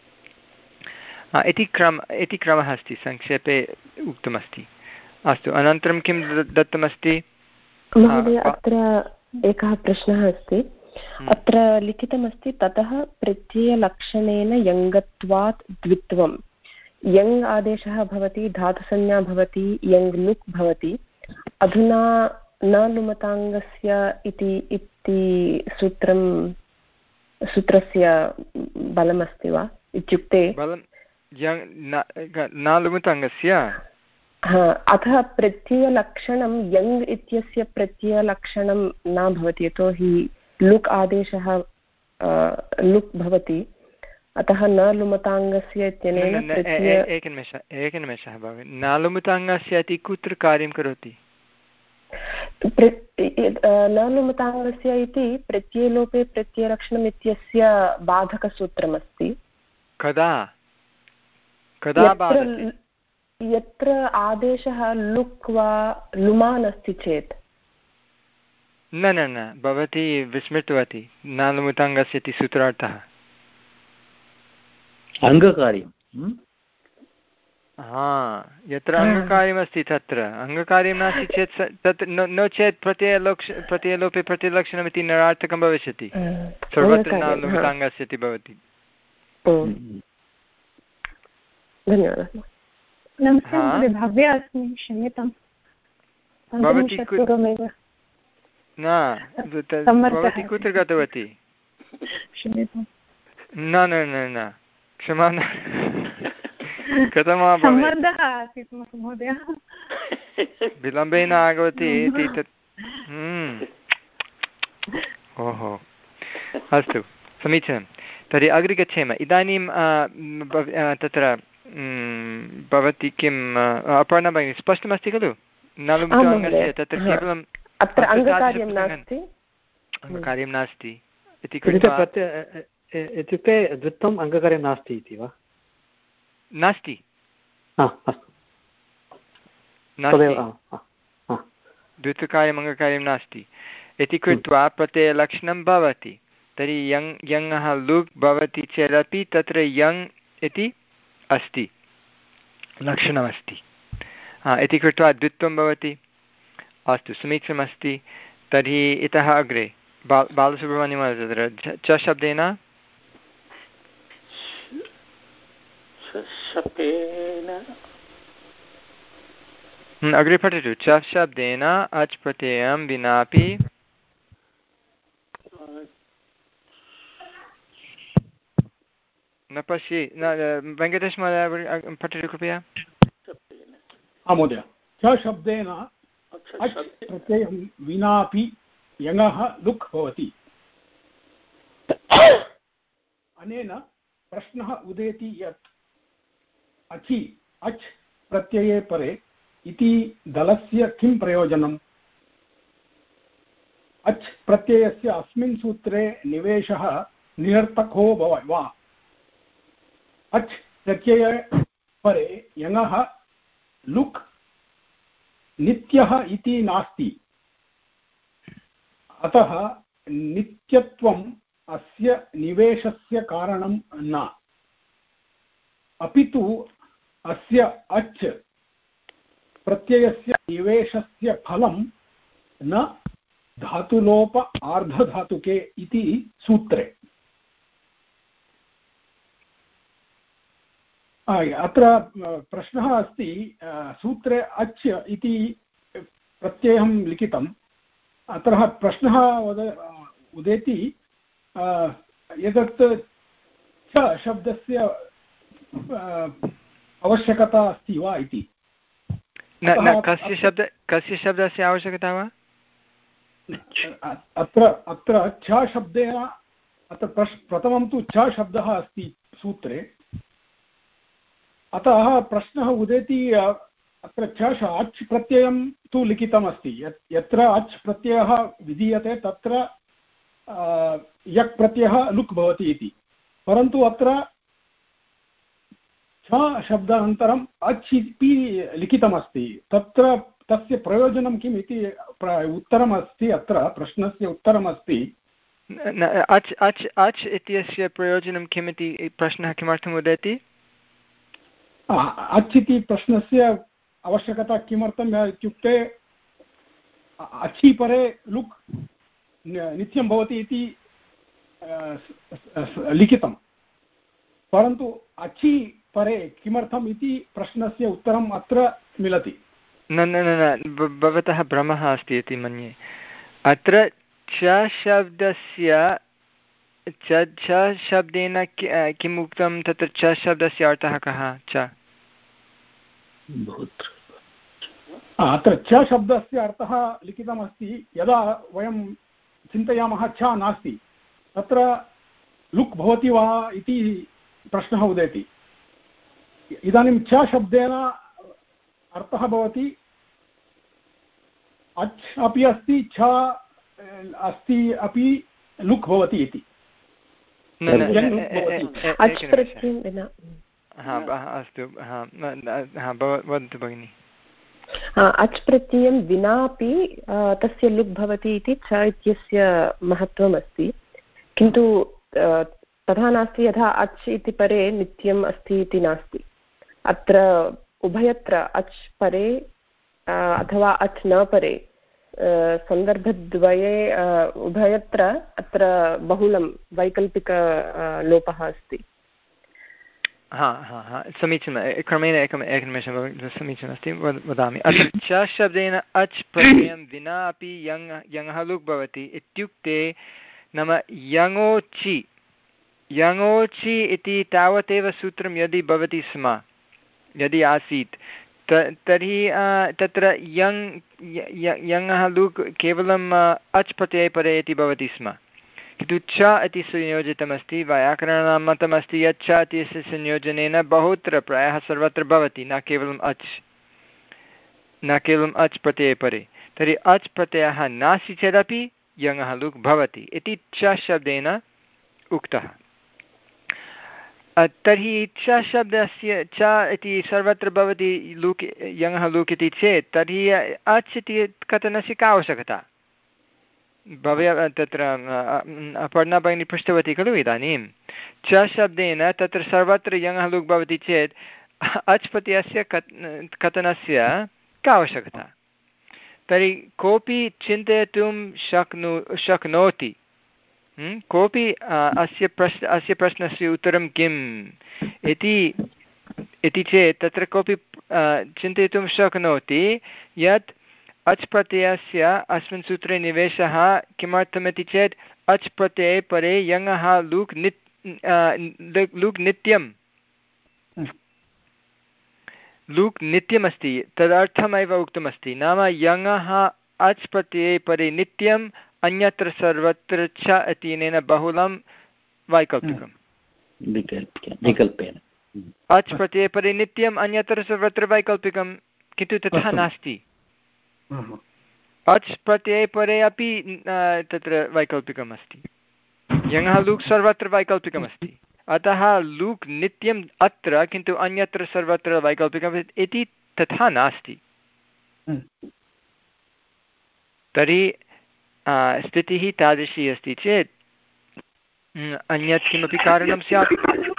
Speaker 1: इति क्रम इति क्रमः अस्ति संक्षेपे उक्तमस्ति। अस्तु अनन्तरं किं दत्तमस्ति
Speaker 3: महोदय? अत्र एकः प्रश्नः अस्ति। अत्र लिखितमस्ति ततः प्रत्ययलक्षणेन यङ्गत्वात् द्वित्वं यङ् आदेशः भवति धातुसंज्ञा भवति यङ् लुक् भवति अधुना न लुमताङ्गस्य इति इति सूत्रं सूत्रस्य बलमस्ति वा इत्युक्ते
Speaker 1: न लुमताङ्गस्य
Speaker 3: अतः प्रत्ययलक्षणं यङ् इत्यस्य प्रत्ययलक्षणं न भवति यतोहि लुक् आदेशः लुक् भवति अतः न लुमताङ्गस्य इत्यनेन
Speaker 1: एकनिमेषः एकनिमेषः भवति। न लुमताङ्गस्य इति कुत्र कार्यं करोति?
Speaker 3: न लुमताङ्गस्य इति प्रत्ययलोपे प्रत्ययलक्षणम् इत्यस्य बाधकसूत्रमस्ति।
Speaker 1: कदा कदा
Speaker 3: यत्र आदेशः लुक् वा लुमान् अस्ति चेत्
Speaker 1: न न न भवती विस्मृतवती। न लुमताङ्गस्य इति सूत्रार्थः
Speaker 8: अङ्गकार्यं।
Speaker 1: हा यत्र अङ्गकार्यमस्ति तत्र अङ्गकार्यं नास्ति चेत् तत् नो चेत् प्रत्ययलोक्ष प्रत्ययलोपे प्रत्ययलक्षणमिति निरार्थकं भविष्यति। सर्वत्र न लुमताङ्गस्य इति भवति।
Speaker 3: धन्यवादः।
Speaker 11: भव्या अस्मि, क्षम्यतां।
Speaker 1: भवती न भवती कुत्र गतवती? न न न न क्षमा न कथम्
Speaker 11: सम्मर्दः आसीत् महोदय,
Speaker 1: विलम्बेन आगवती इति तत्। ओहो अस्तु समीचीनं। तर्हि अग्रे गच्छेम। इदानीं तत्र भवती किम् अपर्णा भगिनी स्पष्टमस्ति खलु? न लुमताङ्गस्य तत्र केवलम्
Speaker 3: अत्र अङ्गकार्यं नास्ति
Speaker 1: अङ्गकार्यं नास्ति इति
Speaker 2: इत्युक्ते द्वित्वम् अङ्गकार्यं नास्ति इति वा?
Speaker 1: नास्ति द्वित्वकार्यम् अङ्गकार्यं नास्ति इति कृत्वा प्रत्ययलक्षणं भवति। तर्हि यङ् यङः लुक् भवति चेदपि तत्र यङ् इति अस्ति लक्षणमस्ति इति कृत्वा द्वित्वं भवति। अस्तु समीचीनमस्ति। तर्हि इतः अग्रे बा बालसुब्रह्मण्यं तत्र च शब्देन अग्रे पठतु। च शब्देन अच् प्रत्ययं विनापि न पश्ये न वेङ्कटेश महोदय पठतु कृपया।
Speaker 10: महोदय च शब्देन अच् प्रत्ययं विनापि यङः लुक् भवति। अनेन प्रश्नः उदेति यत् अचि अच् प्रत्यये परे इति दलस्य किं प्रयोजनम्? अच् प्रत्ययस्य अस्मिन् सूत्रे निवेशः निरर्थको भव वा? अच् प्रत्यये परे यङः लुक् नित्यः इति नास्ति, अतः नित्यत्वम् अस्य निवेशस्य कारणं न, अपि तु अस्य अच् प्रत्ययस्य निवेशस्य फलं न धातुलोप आर्धधातुके इति सूत्रे। अत्र प्रश्नः अस्ति, सूत्रे अच् इति प्रत्ययं लिखितम्, अत्र प्रश्नः उदेति एतत् च शब्दस्य आवश्यकता अस्ति वा इति।
Speaker 1: न कस्य शब्द कस्य शब्दस्य आवश्यकता वा?
Speaker 10: अत्र अत्र च शब्देन अत्र प्रश् प्रथमं तु च शब्दः अस्ति सूत्रे, अतः प्रश्नः उदेति अत्र च अच् प्रत्ययं तु लिखितमस्ति। यत्र अच् प्रत्ययः विधीयते तत्र यक् प्रत्ययः लुक् भवति इति, परन्तु अत्र च शब्दानन्तरम् अच् इति लिखितमस्ति। तत्र तस्य प्रयोजनं किम् इति उत्तरमस्ति, अत्र प्रश्नस्य उत्तरमस्ति
Speaker 1: अच् अच् अच् इत्यस्य प्रयोजनं किम् इति प्रश्नः किमर्थम् उदेति?
Speaker 10: अच् इति प्रश्नस्य आवश्यकता किमर्थम् इत्युक्ते अचि परे लुक् नित्यं भवति इति लिखितं, परन्तु अचि परे किमर्थम् इति प्रश्नस्य उत्तरम् अत्र मिलति।
Speaker 1: न न न भवतः भ्रमः अस्ति इति मन्ये। अत्र च शब्दस्य च च शब्देन किम् उक्तं? तत्र च शब्दस्य अर्थः कः? च
Speaker 10: अत्र च शब्दस्य अर्थः लिखितमस्ति। यदा वयं चिन्तयामः च नास्ति तत्र लुक् भवति वा इति प्रश्नः उदेति। इदानीं च शब्देन अर्थः भवति अच् अपि अस्ति च अस्ति अपि लुक् भवति इति।
Speaker 1: अस्तु, वदतु भगिनि।
Speaker 3: अच् प्रत्ययं विना अपि तस्य लुक् भवति इति च इत्यस्य महत्त्वम् अस्ति, किन्तु तथा नास्ति यथा अच् इति परे नित्यम् अस्ति इति नास्ति। अत्र उभयत्र अच् परे अथवा अच् न परे सन्दर्भद्वये उभयत्र अत्र बहुलं वैकल्पिक लोपः अस्ति।
Speaker 1: हा हा हा समीचीनं, क्रमेण एकम् एकनिमेषं समीचीनमस्ति, वदामि। अत्र च शब्देन अच् प्रत्ययं विना अपि यङ् यङः लुक् भवति इत्युक्ते नाम यङोचि यङोचि इति तावदेव सूत्रं यदि भवति स्म, यदि आसीत् तर्हि तत्र यङ् यङः लुक् केवलम् अच् प्रत्यये परे इति भवति स्म, किन्तु च इति संयोजितमस्ति। वैयाकरणानां मतमस्ति यत् च इत्यस्य संयोजनेन बहुत्र प्रायः सर्वत्र भवति, न केवलम् अच् न केवलम् अच् प्रत्यये परे। तर्हि अच् प्रत्ययः नास्ति चेदपि यङः लुक् भवति इति च शब्देन उक्तः। तर्हि च शब्दस्य च इति सर्वत्र भवति लुक् यङः लुक् इति चेत् तर्हि अच् इति कथनस्य का आवश्यकता भवेत्? तत्र अपर्णा भगिनी पृष्टवती खलु इदानीं च शब्देन तत्र सर्वत्र यङः लुक् भवति चेत् अच् प्रत्ययस्य कथनस्य का आवश्यकता? तर्हि कोऽपि चिन्तयितुं शक्नु शक्नोति कोऽपि अस्य प्रश्न अस्य प्रश्नस्य उत्तरं किम् इति इति चेत् तत्र कोऽपि चिन्तयितुं शक्नोति यत् अच् प्रत्ययस्य अस्मिन् सूत्रे निवेशः किमर्थमिति चेत् अच् प्रत्यये परे यङः लुक् नित् लुक् नित्यं लुक् नित्यमस्ति, तदर्थमेव उक्तमस्ति। नाम यङः अच् प्रत्यये परे नित्यम्, अन्यत्र सर्वत्र च इत्यनेन बहुलं वैकल्पिकम्। अच् प्रत्यये परे नित्यम्, अन्यत्र सर्वत्र वैकल्पिकं, किन्तु तथा नास्ति। अच् प्रत्यये परे अपि तत्र वैकल्पिकम् अस्ति, यङः लुक् सर्वत्र वैकल्पिकमस्ति। अतः लुक् नित्यम् अत्र, किन्तु अन्यत्र सर्वत्र वैकल्पिकम् इति तथा नास्ति। तर्हि स्थितिः तादृशी अस्ति चेत् अन्यत् किमपि कारणं स्यात्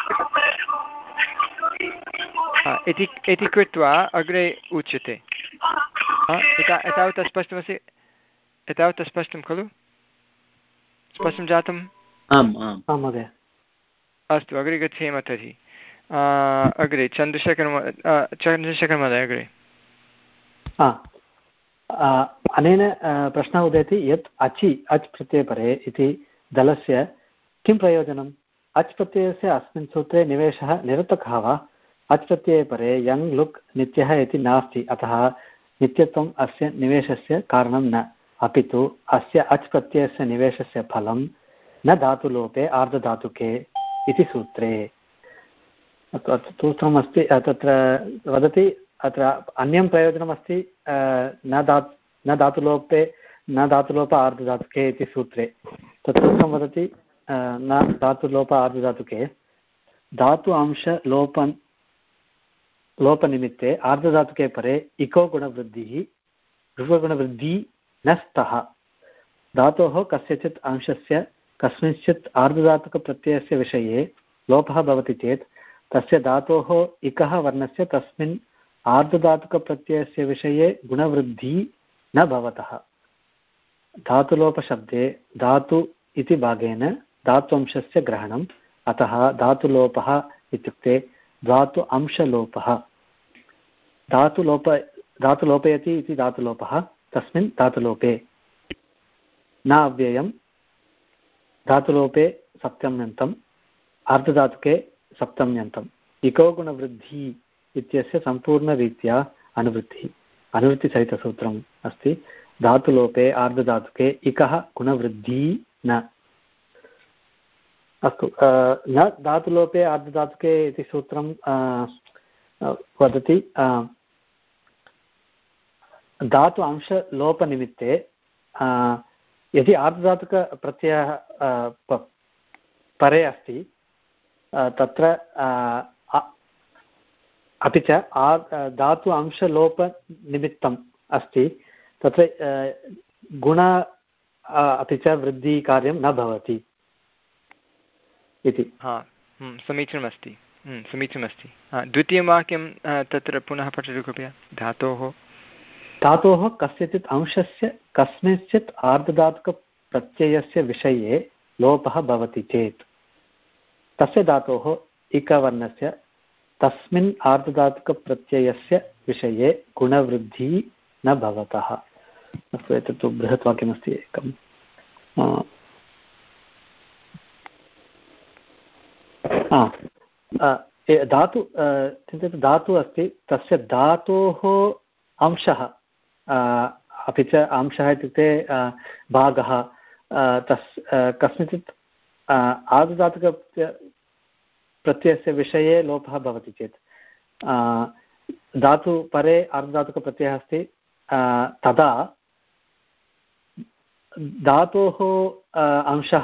Speaker 1: इति इति कृत्वा अग्रे उच्यते। एतावत् स्पष्टमस्ति? एतावत् स्पष्टं खलु? स्पष्टं जातम्?
Speaker 8: आम् आम्
Speaker 2: महोदय।
Speaker 1: अस्तु, अग्रे गच्छेम तर्हि। अग्रे चन्द्रशेखर चन्द्रशेखर महोदय अग्रे।
Speaker 2: अनेन प्रश्नः उदेति यत् अचि अच् प्रत्यये परे इति दलस्य किं प्रयोजनम्? अच् प्रत्ययस्य अस्मिन् सूत्रे निवेशः निरर्थकः वा? अच् प्रत्यये परे यङ् लुक् नित्यः इति नास्ति, अतः नित्यत्वम् अस्य निवेशस्य कारणं न, अपि तु अस्य अच् प्रत्ययस्य निवेशस्य फलं न धातुलोपे आर्धधातुके इति सूत्रे। अस्तु अत्र सूत्रमस्ति तत्र वदति अत्र अन्यं प्रयोजनमस्ति न धा न धातुलोपे न धातुलोप आर्धधातुके इति सूत्रे। तत् सूत्रं वदति न धातुलोप आर्धधातुके धातु अंश लोपन् लोपनिमित्ते आर्धधातुके परे इको गुणवृद्धिः ऋगुणवृद्धि न स्तः। धातोः कस्यचित् अंशस्य कस्मिंश्चित् आर्धधातुकप्रत्ययस्य विषये लोपः भवति चेत् तस्य धातोः इकः वर्णस्य तस्मिन् आर्धधातुकप्रत्ययस्य विषये गुणवृद्धिः न भवतः। धातुलोपशब्दे धातु इति भागेन धात्वंशस्य ग्रहणम्, अतः धातुलोपः इत्युक्ते धातु अंशलोपः। धातुलोप धातुलोपयति इति धातुलोपः, तस्मिन् धातुलोपे न अव्ययं, धातुलोपे सप्तम्यन्तम्, अर्धधातुके सप्तम्यन्तम्। इको गुणवृद्धिः इत्यस्य सम्पूर्णरीत्या अनुवृत्तिः अनुवृत्तिसहितसूत्रम् अस्ति। धातुलोपे आर्धधातुके इकः गुणवृद्धिः न। अस्तु, न धातुलोपे आर्धधातुके इति सूत्रं वदति धातु अंशलोपनिमित्ते यदि आर्धधातुकप्रत्ययः परे अस्ति तत्र अपि च धातु अंशलोपनिमित्तम् अस्ति तत्र गुण अपि च वृद्धिकार्यं न भवति इति।
Speaker 1: हा, समीचीनमस्ति समीचीनमस्ति। द्वितीयं वाक्यं तत्र पुनः पठतु कृपया। धातोः
Speaker 2: धातोः कस्यचित् अंशस्य कस्मिंश्चित् आर्धधातुकप्रत्ययस्य विषये लोपः भवति चेत् तस्य धातोः इकवर्णस्य तस्मिन् आर्धधातुकप्रत्ययस्य विषये गुणवृद्धिः न भवतः। अस्तु, एतत् तु बृहत् वाक्यमस्ति एकं। धातु चिन्तयतु, धातु अस्ति, तस्य धातोः अंशः अपि च अंशः इत्युक्ते भागः तस् कस्मिंश्चित् आर्धधातुक प्रत्ययस्य विषये लोपः भवति चेत् धातु परे आर्धधातुकप्रत्ययः अस्ति तदा धातोः अंशः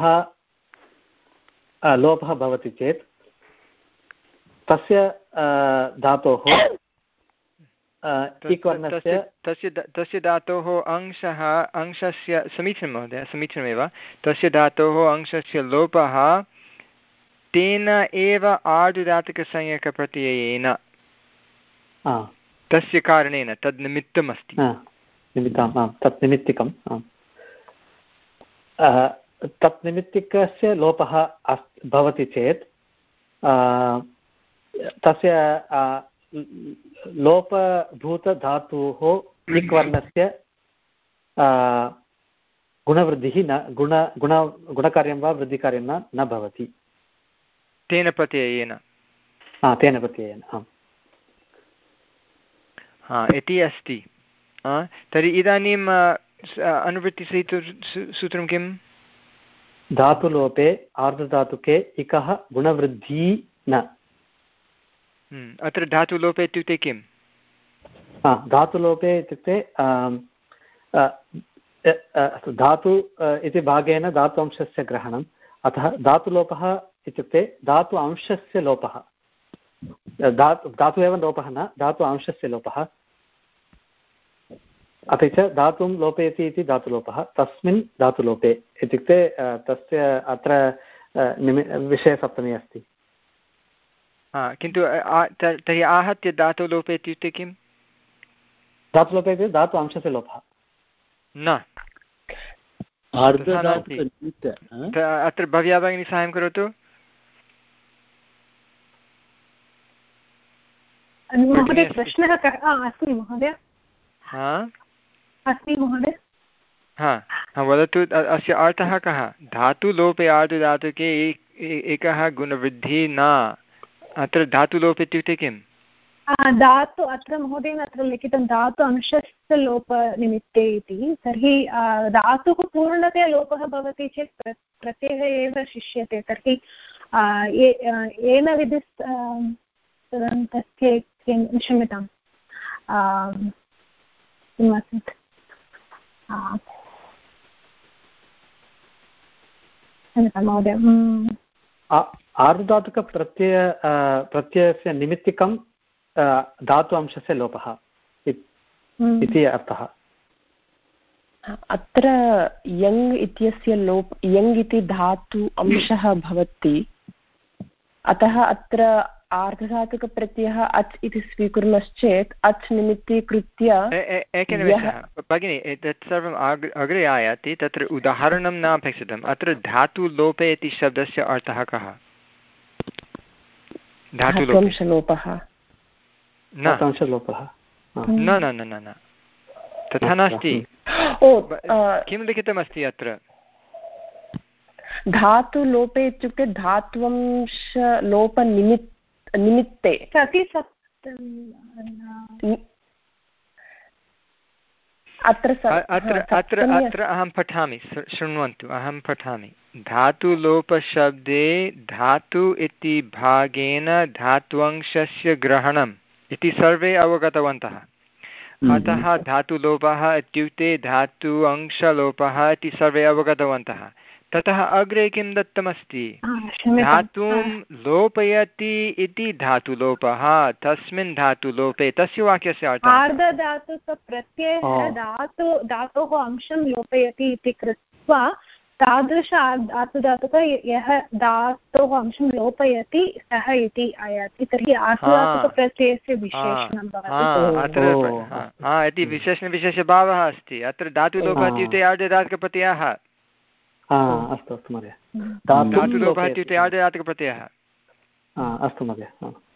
Speaker 2: लोपः भवति चेत् तस्य धातोः
Speaker 1: तस्य तस्य तस्य धातोः अंशः अंशस्य समीचीनं महोदय, समीचीनमेव। तस्य धातोः अंशस्य लोपः तेन एव आर्धधातुकसंज्ञकप्रत्ययेन तस्य कारणेन तद् निमित्तमस्ति।
Speaker 2: निमित्तं तत् निमित्तिकं तत् निमित्तिकस्य लोपः भवति चेत् तस्य लोपभूतधातुः इक् वर्णस्य गुणवृद्धिः न गुण गुण गुणकार्यं वा वृद्धिकार्यं न न भवति
Speaker 1: तेन प्रत्ययेन।
Speaker 2: तेन प्रत्ययेन
Speaker 1: हा इति अस्ति। तर्हि इदानीम् अनुवृत्तिसूत्रं किम्?
Speaker 2: धातुलोपे आर्धधातुके इकः गुणवृद्धिः न।
Speaker 1: अत्र धातुलोपे इत्युक्ते किम्?
Speaker 2: धातुलोपे इत्युक्ते धातु इति भागेन धातु अंशस्य ग्रहणम्, अतः धातुलोपः इत्युक्ते धातु अंशस्य लोपः। धातु धातु एव लोपः न, धातु अंशस्य लोपः। अपि च धातुं लोपयति इति धातुलोपः, तस्मिन् धातुलोपे इत्युक्ते तस्य अत्र निमि विषयसप्तमी अस्ति।
Speaker 1: किन्तु तर्हि आहत्य धातुलोपे इत्युक्ते किम्?
Speaker 2: धातुलोपे इति धातु अंशस्य लोपः
Speaker 1: न। अत्र भव्या भगिनी साहाय्यं करोतु।
Speaker 11: महोदय प्रश्नः कः? अस्मि महोदय अस्मि महोदय
Speaker 1: हा वदतु। अस्य अर्थः कः? धातुलोपे आर्धधातुके एकः गुणवृद्धिः न। अत्र धातुलोप इत्युक्ते किम्?
Speaker 11: धातु अत्र महोदयेन अत्र लिखितं धातु अंशस्य लोपनिमित्ते इति तर्हि धातुः पूर्णतया लोपः भवति चेत् प्रत्ययः एव शिष्यते तर्हि येन विधि तस्य क्षम्यताम् किम् आसीत् महोदय
Speaker 2: आर्धधातुकप्रत्यय प्रत्ययस्य निमित्तिकं धातु अंशस्य लोपः इति अर्थः।
Speaker 3: अत्र यङ् इत्यस्य लोप यङ् इति धातु अंशः भवति अतः अत्र आर्धधातुकप्रत्ययः अच् इति स्वीकुर्मश्चेत् अच् निमित्तीकृत्य
Speaker 1: एकनिमेषः भगिनि एतत् सर्वम् अग्रे आयाति तत्र उदाहरणं न अपेक्षितम् अत्र धातुलोपे इति शब्दस्य अर्थः कः
Speaker 3: धातुलोपः
Speaker 1: न न न न न तथा नास्ति किं लिखितमस्ति अत्र
Speaker 3: धातुलोपे इत्युक्ते धात्वंश लोपनिमित् निमित्ते
Speaker 1: अत्र अत्र अत्र अहं पठामि शृण्वन्तु अहं पठामि धातुलोपशब्दे धातु इति भागेन धात्वंशस्य ग्रहणम् इति सर्वे अवगतवन्तः अतः धातुलोपः इत्युक्ते धातु अंशलोपः इति सर्वे अवगतवन्तः ततः अग्रे किं दत्तमस्ति धातुं लोपयति इति धातुलोपः तस्मिन् धातुलोपे तस्य वाक्यस्य अर्थः
Speaker 11: आर्धधातुकप्रत्ययः धातु धातोः अंशं लोपयति इति कृत्वा तादृश धातुधातुक यः धातोः अंशं लोपयति सः इति आयाति तर्हि आर्धधातुकप्रत्ययस्य विशेषणं
Speaker 1: भवति इति विशेषणविशेषभावः अस्ति अत्र धातुलोपः इत्युक्ते आर्धधातुकप्रत्ययः
Speaker 2: अस्तु अस्तु महोदय
Speaker 1: धातुलोपः इत्युक्ते आर्धधातुकप्रत्ययः
Speaker 2: अस्तु महोदय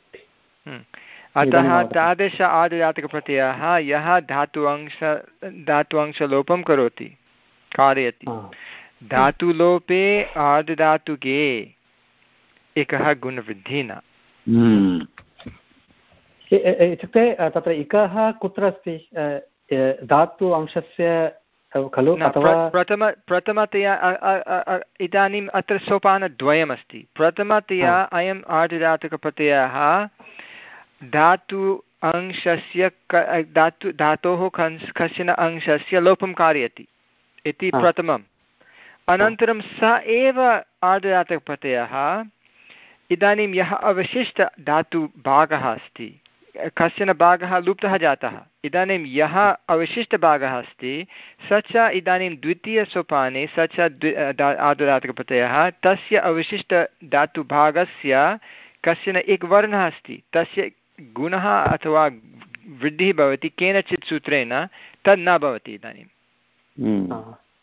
Speaker 1: अतः तादृश आर्धधातुकप्रत्ययः यः धातु अंश धातु अंशलोपं करोति कारयति धातुलोपे आर्धधातुके एकः गुणवृद्धिः न
Speaker 2: इत्युक्ते तत्र इकः कुत्र अस्ति धातु अंशस्य खलु
Speaker 1: प्रथम प्रथमतया इदानीम् अत्र सोपानद्वयमस्ति प्रथमतया अयम् आर्धधातुकप्रत्ययः धातु अंशस्य धातु धातोः कश्चन अंशस्य लोपं कारयति इति प्रथमम् अनन्तरं स एव आर्धधातुकप्रत्ययः इदानीं यः अवशिष्टधातुभागः अस्ति कश्चन भागः लुप्तः जातः इदानीं यः अवशिष्टभागः अस्ति स च इदानीं द्वितीयसोपाने स च आर्धधातुकप्रत्ययः तस्य अवशिष्टधातुभागस्य कश्चन एकवर्णः अस्ति तस्य गुणः अथवा वृद्धिः भवति केनचित् सूत्रेण तद् न भवति इदानीं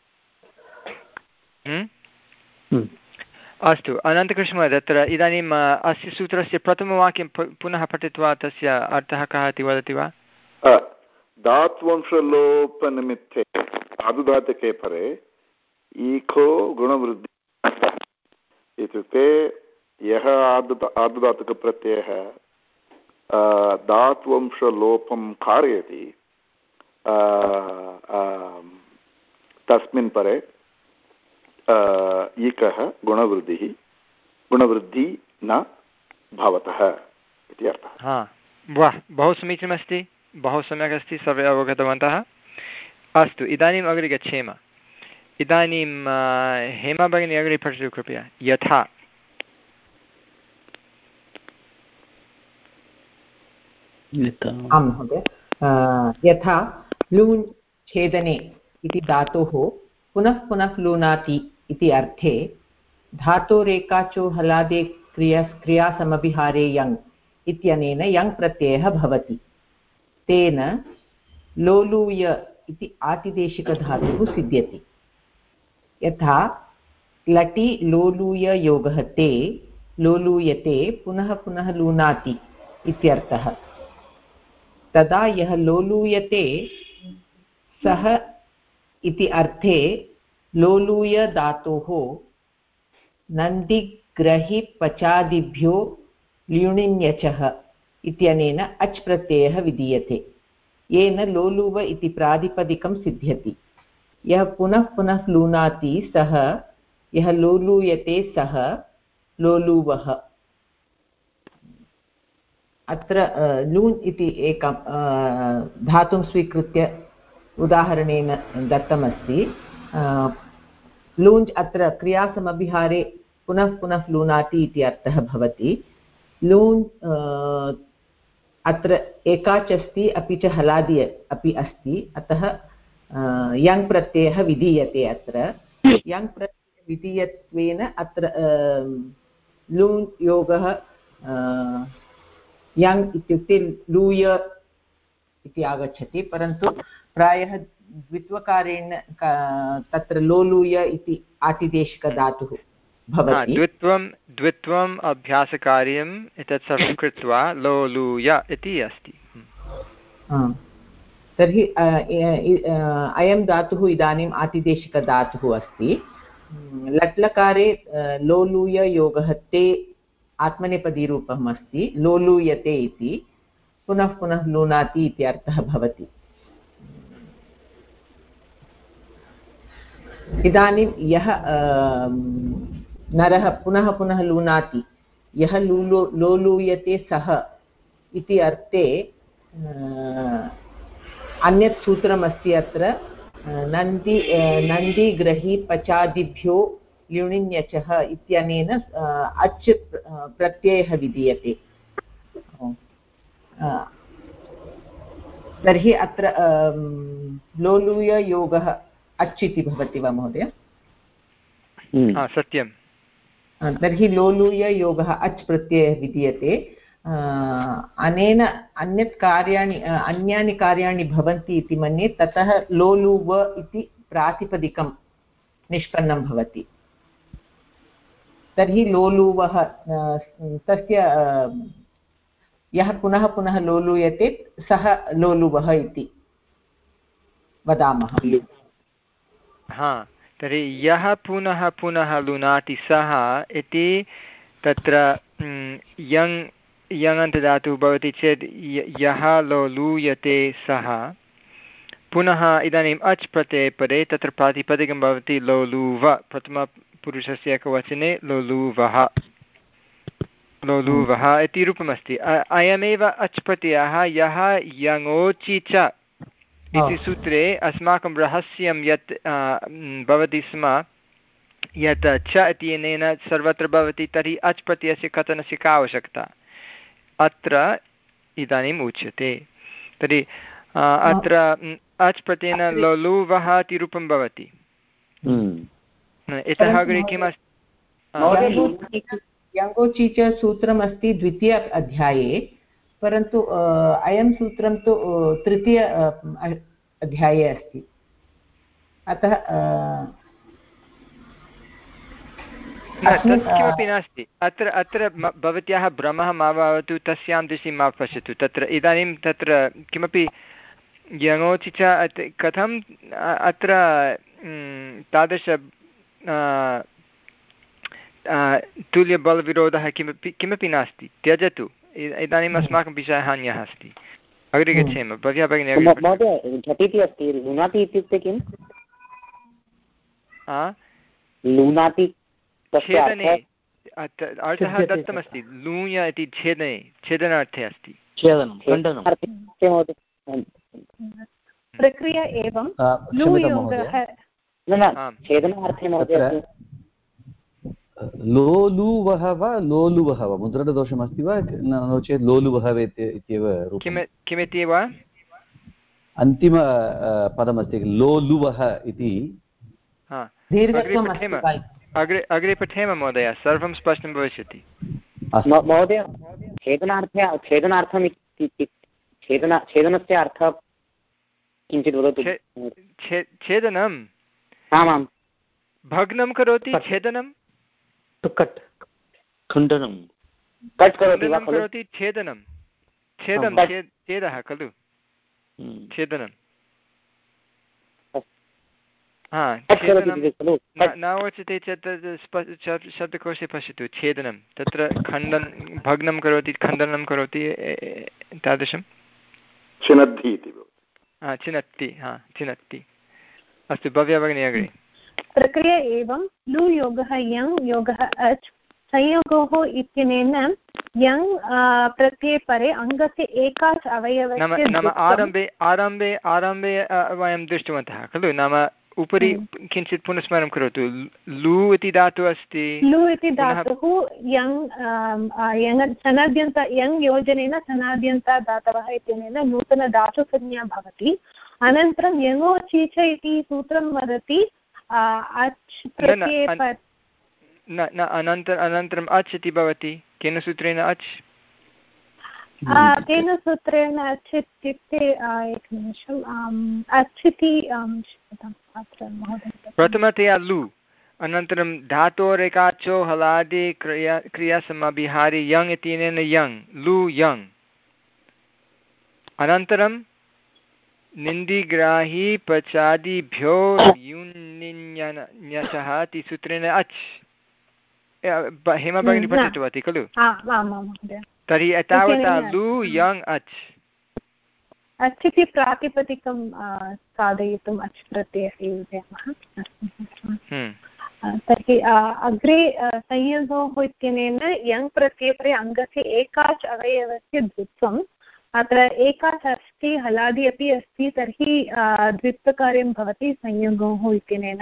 Speaker 1: अस्तु अनन्तकृष्णमहोदय तत्र इदानीम् अस्य सूत्रस्य प्रथमवाक्यं पुनः पठित्वा तस्य अर्थः कः इति वदति वा
Speaker 6: धात्वंशलोपनिमित्ते आर्धधातुके परे ईको गुणवृद्धि इत्युक्ते यः आर्ध आर्धधातुकप्रत्ययः धात्वंशलोपं कारयति तस्मिन् परे ईकः गुणवृद्धिः गुणवृद्धिः न भवतः इति अर्थः।
Speaker 1: हा वाह बहु समीचीनमस्ति बहु सम्यक् अस्ति सर्वे अवगतवन्तः अस्तु इदानीम् अग्रे गच्छेम इदानीं हेमा भगिनी अग्रे पठतु कृपया यथा
Speaker 7: आं महोदय यथा लून् छेदने इति धातोः पुनः पुनः लूनाति इति अर्थे धातोरेकाचो हलादे क्रिया क्रियासमभिहारे यङ् इत्यनेन यङ् प्रत्ययः भवति तेन लोलूय इति आतिदेशिकधातुः सिद्ध्यति यथा लटि लोलूय योगः ते लोलूयते पुनः पुनः लूनाति इत्यर्थः तदा यः लोलूयते सः इति अर्थे लोलूय धातोः नन्दिग्रहि पचादिभ्यो ल्युणिन्यचः इत्यनेन अच् प्रत्ययः विधीयते येन लोलुव इति प्रातिपदिकं सिद्ध्यति यः पुनः पुनः लूनाति सः यः लोलूयते सः लोलुवः अत्र लून् इति एकं धातुं स्वीकृत्य उदाहरणेन दत्तमस्ति लूञ् अत्र क्रियासमभिहारे पुनः पुनः लूनाति इति अर्थः भवति लून् अत्र एकाच् अस्ति अपि च हलादि अपि अस्ति अतः यङ् प्रत्ययः विधीयते अत्र यङ् प्रत्ययः विधीयत्वेन अत्र लून् योगः यङ् इत्युक्ते लूय इति आगच्छति परन्तु प्रायः द्वित्वकारेण तत्र लोलूय इति आतिदेशिकधातुः भवति
Speaker 1: द्वित्वं द्वित्वम् अभ्यासकार्यम् एतत् सर्वं कृत्वा लोलूय इति अस्ति
Speaker 7: तर्हि अयं धातुः इदानीम् आतिदेशिकधातुः अस्ति लट्लकारे लोलूय योगः ते आत्मनेपदीरूपम् अस्ति लोलूयते इति पुनः पुनः लूनाति इति अर्थः भवति इदानीं यः नरः पुनः पुनः लूनाति यः लूलो लोलूयते सः इति अर्थे अन्यत् सूत्रमस्ति अत्र नन्दी नन्दीग्रही पचादिभ्यो ल्युणिन्यचः इत्यनेन अच् प्रत्ययः विधीयते तर्हि अत्र लोलूय योगः अच् इति भवति वा महोदय
Speaker 1: सत्यं
Speaker 7: तर्हि लोलूय योगः अच् प्रत्ययः विधीयते अनेन अन्यत् कार्याणि अन्यानि कार्याणि भवन्ति इति मन्ये ततः लोलुव इति प्रातिपदिकं निष्पन्नं भवति तर्हि लोलुवः तस्य यः पुनः पुनः लोलूयते सः लोलुवः इति वदामः
Speaker 1: हा तर्हि यः पुनः पुनः लुनाति सः इति तत्र यङ् यङन्तदातुः भवति चेत् यः लोलूयते सः पुनः इदानीम् अच् प्रत्यये पदे तत्र प्रातिपदिकं भवति लोलुव प्रथमपुरुषस्य एकवचने लोलुवः लोलुवः इति रूपमस्ति अयमेव अच् प्रत्ययः यः यङोचि च इति सूत्रे अस्माकं रहस्यं यत् भवति स्म यत् च इत्यनेन सर्वत्र भवति तर्हि अच् प्रत्ययस्य कथनस्य का आवश्यकता अत्र इदानीम् उच्यते तर्हि अत्र अच् प्रत्ययेन लोलुवः इति रूपं भवति इतः अग्रे किम् अस्ति
Speaker 7: यङ्गोचि च सूत्रमस्ति द्वितीय अध्याये परन्तु अयं सूत्रं तु तृतीय अध्याये अस्ति अतः
Speaker 1: तत् किमपि नास्ति अत्र अत्र भवत्याः भ्रमः मा भवतु तस्यां दृष्टिं मा पश्यतु तत्र इदानीं तत्र किमपि यङोचि च कथम् अत्र तादृश तुल्यबलविरोधः किमपि किमपि नास्ति त्यजतु इदानीम् अस्माकं विषयः अन्यः अस्ति अग्रे गच्छेम भव्या भगिनी
Speaker 4: महोदय झटिति अस्ति लुनाति इत्युक्ते किं लुनाति
Speaker 1: छेदने अर्थः दत्तमस्ति लूय इति छेदने छेदनार्थे अस्ति
Speaker 11: प्रक्रिया एवं
Speaker 4: छेदनार्थे महोदय
Speaker 5: लोलुवः वा लोलुवः वा मुद्रणदोषमस्ति वा नो चेत् लोलुवः इत्येव
Speaker 1: किमिति वा
Speaker 5: अन्तिम पदमस्ति लोलुवः इति
Speaker 1: अग्रे अग्रे पठेम महोदय सर्वं स्पष्टं भविष्यति
Speaker 4: महोदय छेदनार्थे छेदनार्थम् छेदन छेदनस्य अर्थः किञ्चित् वदतु
Speaker 1: छेदनम्
Speaker 4: आमां
Speaker 1: भग्नं करोति छेदनं
Speaker 8: कट् खण्डनं
Speaker 4: कट् करोति वा
Speaker 1: करोति छेदनं छेदं छेदः खलु छेदनं न उच्यते चेत् शब्दकोशे पश्यतु छेदनं तत्र खण्डन भग्नं करोति खण्डनं करोति तादृशं
Speaker 6: छिनद्धि इति
Speaker 1: छिनत्ति हा छिनत्ति अस्तु भव्या भगिनी अग्रे
Speaker 11: प्रक्रिया एवं लु योगः यङ् योगः अच् संयोगोः इत्यनेन यङ् प्रत्यये परे अङ्गस्य एकाच् अवयवस्य
Speaker 1: नाम आरम्भे आरम्भे आरम्भे वयं दृष्टवन्तः खलु नाम उपरि किञ्चित् पुनस्मरणं करोतु लु इति धातुः अस्ति
Speaker 11: लु इति धातुः यङ् यङ् सनाद्यन्त यङ् योजनेन सनाद्यन्ता धातवः इत्यनेन नूतनधातुसंज्ञा भवति अनन्तरं यङोचीच इति सूत्रं वदति अच् प्रत्यये
Speaker 1: न न अनन्तरम् अनन्तरम् अच् इति भवति केन सूत्रेण अच्
Speaker 11: केन सूत्रेण अच् इत्युक्ते एकनिमिषम् अच् इति
Speaker 1: प्रथमतया लु अनन्तरं धातोरेकाचो हलादि क्रिया क्रियासमाभिहारि यङ् इत्यनेन यङ् लु यङ् अनन्तरं निन्दिग्राही पचादिभ्यो युन्निन्यसः इति सूत्रेण अच् हेमा भगिनी पठितवती खलु तर्हि एतावता लु यङ् अच्
Speaker 11: अच् इति प्रातिपदिकं साधयितुम् अच् प्रत्ययः योजयामः तर्हि अग्रे संयोगोः इत्यनेन यङ् प्रत्यये अङ्गस्य एकाच् अवयवस्य द्वित्वम् अत्र एकाच् अस्ति हलादि अपि अस्ति तर्हि द्वित्वकार्यं भवति संयोगोः इत्यनेन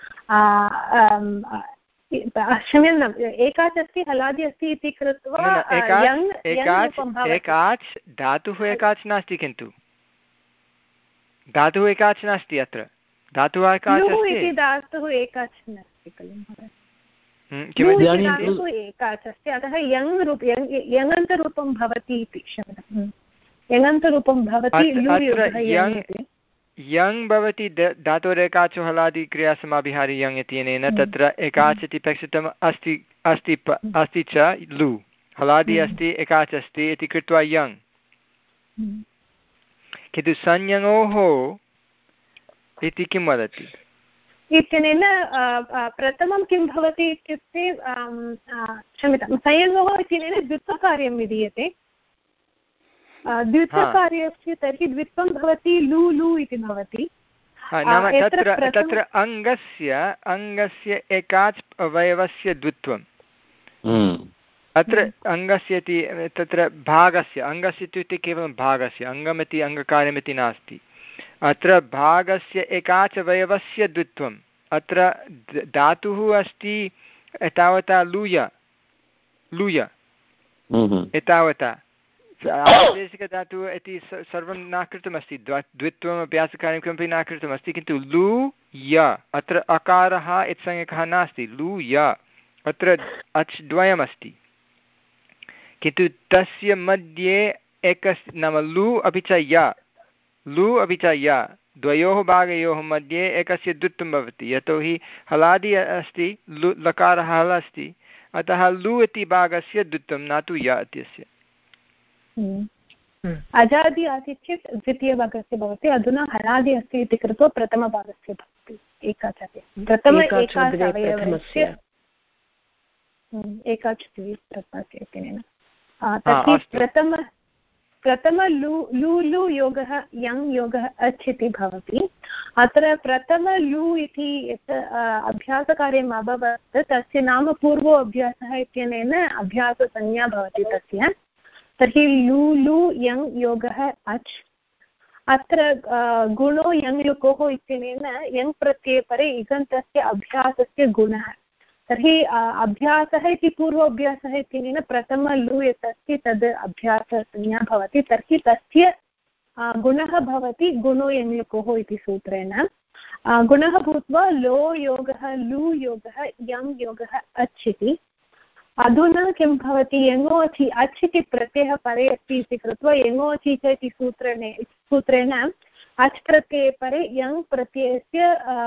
Speaker 11: क्षम्यताम् एकाच् अस्ति हलादि अस्ति इति कृत्वा
Speaker 1: एकाच् धातुः एकाच् नास्ति किन्तु धातुः एकाच् नास्ति अत्र धातुः एकाच्
Speaker 11: इति धातुः एकाच् नास्ति खलु धातुः एकाच् अस्ति अतः यङ् रूप यङन्तरूपं भवति इति क्षम्यताम् यङन्तरूपं भवति
Speaker 1: यङ् भवति धातोरेकाचो हलादि क्रियासमाभिहारि यङ् इत्यनेन तत्र एकाच् इति प्रेक्षितम् अस्ति अस्ति अस्ति च लु हलादि अस्ति एकाच् अस्ति इति कृत्वा यङ् किन्तु संयङोः इति किं वदति
Speaker 11: इत्यनेन प्रथमं किं भवति इत्युक्ते क्षम्यतां संयङोः इत्यनेन द्वित्वकार्यं विधीयते द्वित्वकार्यस्य तर्हि द्वित्वं भवति लु लु इति भवति
Speaker 1: नाम तत्र तत्र अङ्गस्य अङ्गस्य एकाच् अवयवस्य द्वित्वम् अत्र अङ्गस्य इति तत्र भागस्य अङ्गस्य इत्युक्ते केवलं भागस्य अङ्गमिति अङ्गकार्यमिति नास्ति अत्र भागस्य एकाच् अवयवस्य द्वित्वम् अत्र धातुः अस्ति एतावता लूय लूय एतावता आदेशिकधातुः इति सर्वं न कृतमस्ति द्वित्वम् अभ्यासकार्यं किमपि न कृतमस्ति किन्तु लु य अत्र अकारः इत्संज्ञकः नास्ति लु य अत्र अच् द्वयमस्ति किन्तु तस्य मध्ये एकस्य नाम लु अपि च य लु अपि च य द्वयोः भागयोः मध्ये एकस्य द्वित्वं भवति यतोहि हलादि अस्ति लु लकारः हल अस्ति अतः लु इति भागस्य द्वित्वं न तु य इत्यस्य
Speaker 11: अजादि आसीत् चेत् द्वितीयभागस्य भवति अधुना हलादि अस्ति इति कृत्वा प्रथमभागस्य भवति एकाच् प्रथम एकाच् अवयवस्य एकाच् इत्यनेन तर्हि प्रथम प्रथम लु लु लु योगः यङ् योगः अच् इति भवति अत्र प्रथम लु इति यत् अभ्यासकार्यम् अभवत् तस्य नाम पूर्वो अभ्यासः इत्यनेन अभ्याससंज्ञा भवति तस्य तर्हि लु लु यङ् योगः अच् अत्र गुणो यङ् लुकोः इत्यनेन यङ् प्रत्यये परे इगन्तस्य अभ्यासस्य गुणः तर्हि अभ्यासः इति पूर्वोऽभ्यासः इत्यनेन प्रथम लु यत् अस्ति तद् अभ्याससंज्ञा भवति तर्हि तस्य गुणः भवति गुणो यङ् लुकोः इति सूत्रेण गुणः भूत्वा लो योगः लु योगः यङ् योगः अच् इति अधुना किं भवति यङोचि अच् इति प्रत्ययः परे अस्ति इति कृत्वा यङोचि च इति सूत्रेण सूत्रेण अच् प्रत्यये परे यङ् प्रत्ययस्य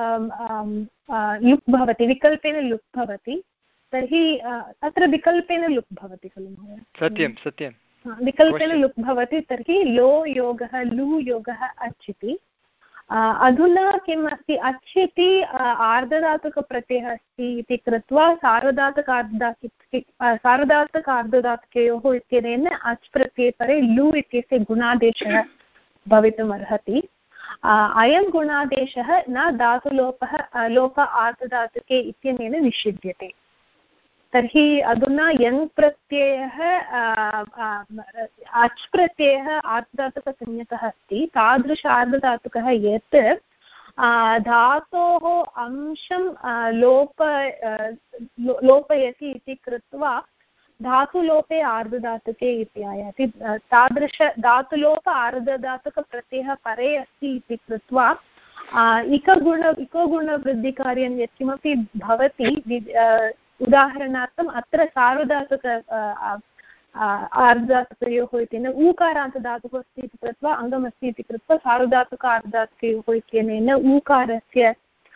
Speaker 11: लुक् भवति विकल्पेन लुक् भवति तर्हि अत्र विकल्पेन लुक् भवति खलु महोदय
Speaker 1: सत्यं सत्यं
Speaker 11: विकल्पेन लुक् भवति तर्हि लो योगः लु योगः अच् इति अधुना किम् अस्ति अच् इति आर्धधातुकप्रत्ययः अस्ति इति कृत्वा सार्वधातुकार्धधातुक सार्वधातुकार्धधातुकयोः इत्यनेन अच् प्रत्यये परे लु इत्यस्य गुणादेशः भवितुम् अर्हति। अयं गुणादेशः न धातुलोपः लोप आर्धधातुके इत्यनेन निषिध्यते। तर्हि अधुना यङ् प्रत्ययः अच् प्रत्ययः आर्धधातुकसंज्ञकः अस्ति। तादृश आर्धधातुकः यत् धातोः अंशं लोप लोपयति इति कृत्वा धातुलोपे आर्धधातुके इति आयाति। तादृश धातुलोप आर्धधातुकप्रत्ययः परे अस्ति इति कृत्वा इकगुण इकोगुणवृद्धिकार्यं यत्किमपि भवति, उदाहरणार्थम् अत्र सार्वधातुक आर्धधातुकयोः इत्यनेन ऊकारान्तधातुः अस्ति इति कृत्वा अङ्गमस्ति इति कृत्वा सार्वधातुक आर्धधातुकयोः इत्यनेन ऊकारस्य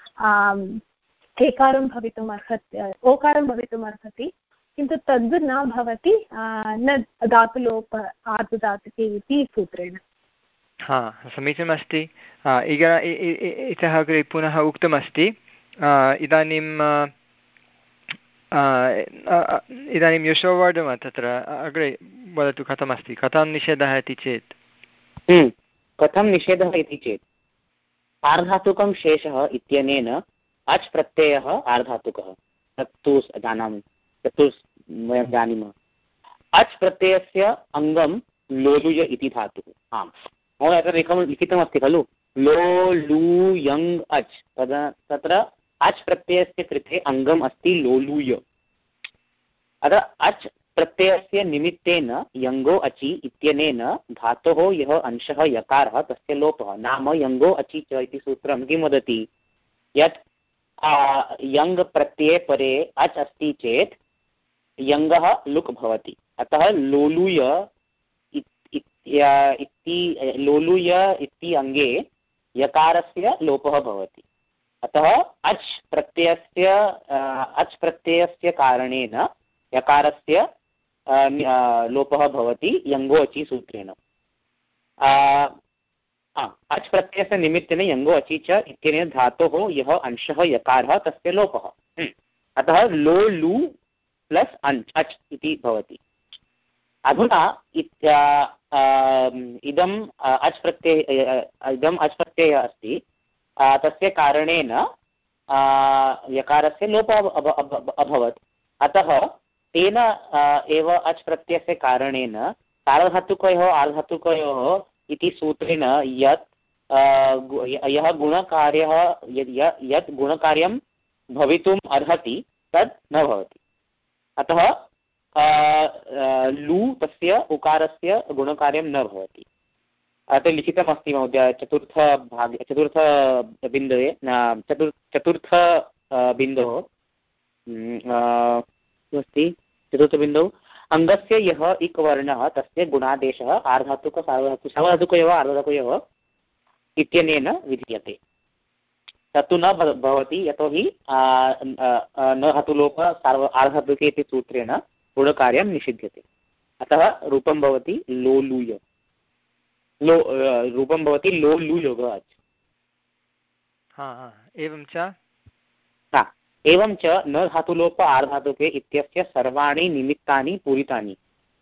Speaker 11: एकारं भवितुम् अर्हति, ओकारं भवितुम् अर्हति, किन्तु तद् न भवति न धातुलोप आर्धधातुके इति सूत्रेण।
Speaker 1: हा, समीचीनमस्ति। इतः अग्रे पुनः उक्तमस्ति इदानीं इदानीं यशोवर्धन तत्र अग्रे वदतु कथमस्ति, कथं निषेधः इति चेत्
Speaker 4: कथं निषेधः इति चेत् आर्धातुकं शेषः इत्यनेन अच् प्रत्ययः आर्धातुकः तत्तु जानामि तत्तु वयं जानीमः। अच् प्रत्ययस्य अङ्गं लोलुय इति धातुः। आम् महोदय तत्र लिखितं लिखितमस्ति खलु लो लू यङ् अच्, तदा तत्र अच् प्रत्ययस्य कृते अङ्गम् अस्ति लोलूय। अतः अच् प्रत्ययस्य निमित्तेन यङ्गो अचि इत्यनेन धातोः यः अंशः यकारः तस्य लोपः नाम यङ्गो अचि च इति सूत्रं किं वदति यत् यङ् प्रत्यये परे अच् अस्ति चेत् यङ्गः लुक् भवति। अतः लोलूय इति लोलूय इति अङ्गे यकारस्य लोपः भवति। अतः अच् प्रत्ययस्य अच् प्रत्ययस्य कारणेन यकारस्य लोपः भवति यङ्गो अचि सूत्रेण। अच् प्रत्ययस्य निमित्तेन यङ्गो अचि च इत्यनेन धातोः यः अंशः यकारः तस्य लोपः। अतः लो लू प्लस् अञ् अच् इति भवति। अधुना इदम् अच् प्रत्यय इदम् अच् प्रत्ययः अस्ति, तस्य कारणेन यकारस्य लोपः अभवत्। अतः तेन एव अच् प्रत्ययस्य कारणेन सार्वधातुकयोः आर्धधातुकयोः इति सूत्रेण यत् यः गुणकार्यः यत् गुणकार्यं भवितुम् अर्हति तद् न भवति। अतः लू तस्य उकारस्य गुणकार्यं न भवति। अत्र लिखितमस्ति महोदय चतुर्थभागे चतुर्थबिन्दवे चतुर् चतुर्थ बिन्दोः अस्ति चतुर्थबिन्दौ अङ्गस्य यः इक् वर्णः तस्य गुणादेशः आर्धातुक सार्वधातुक सार्वधातुकयोः आर्धधातुकयोः इत्यनेन विधीयते। तत्तु न भवति यतोहि न धातुलोप सार्व आर्धधातुके इति सूत्रेण गुणकार्यं निषिध्यते। अतः रूपं भवति लोलूय लो रूपं भवति लो लू योगः अच्।
Speaker 1: हा एवं च
Speaker 4: हा एवं च न धातुलोप आर्धातुके इत्यस्य सर्वाणि निमित्तानि पूरितानि।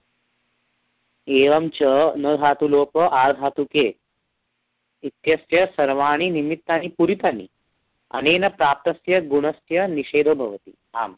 Speaker 4: एवं च न धातुलोप आर्धातुके इत्यस्य सर्वाणि निमित्तानि पूरितानि अनेन प्राप्तस्य गुणस्य निषेधो भवति। आम्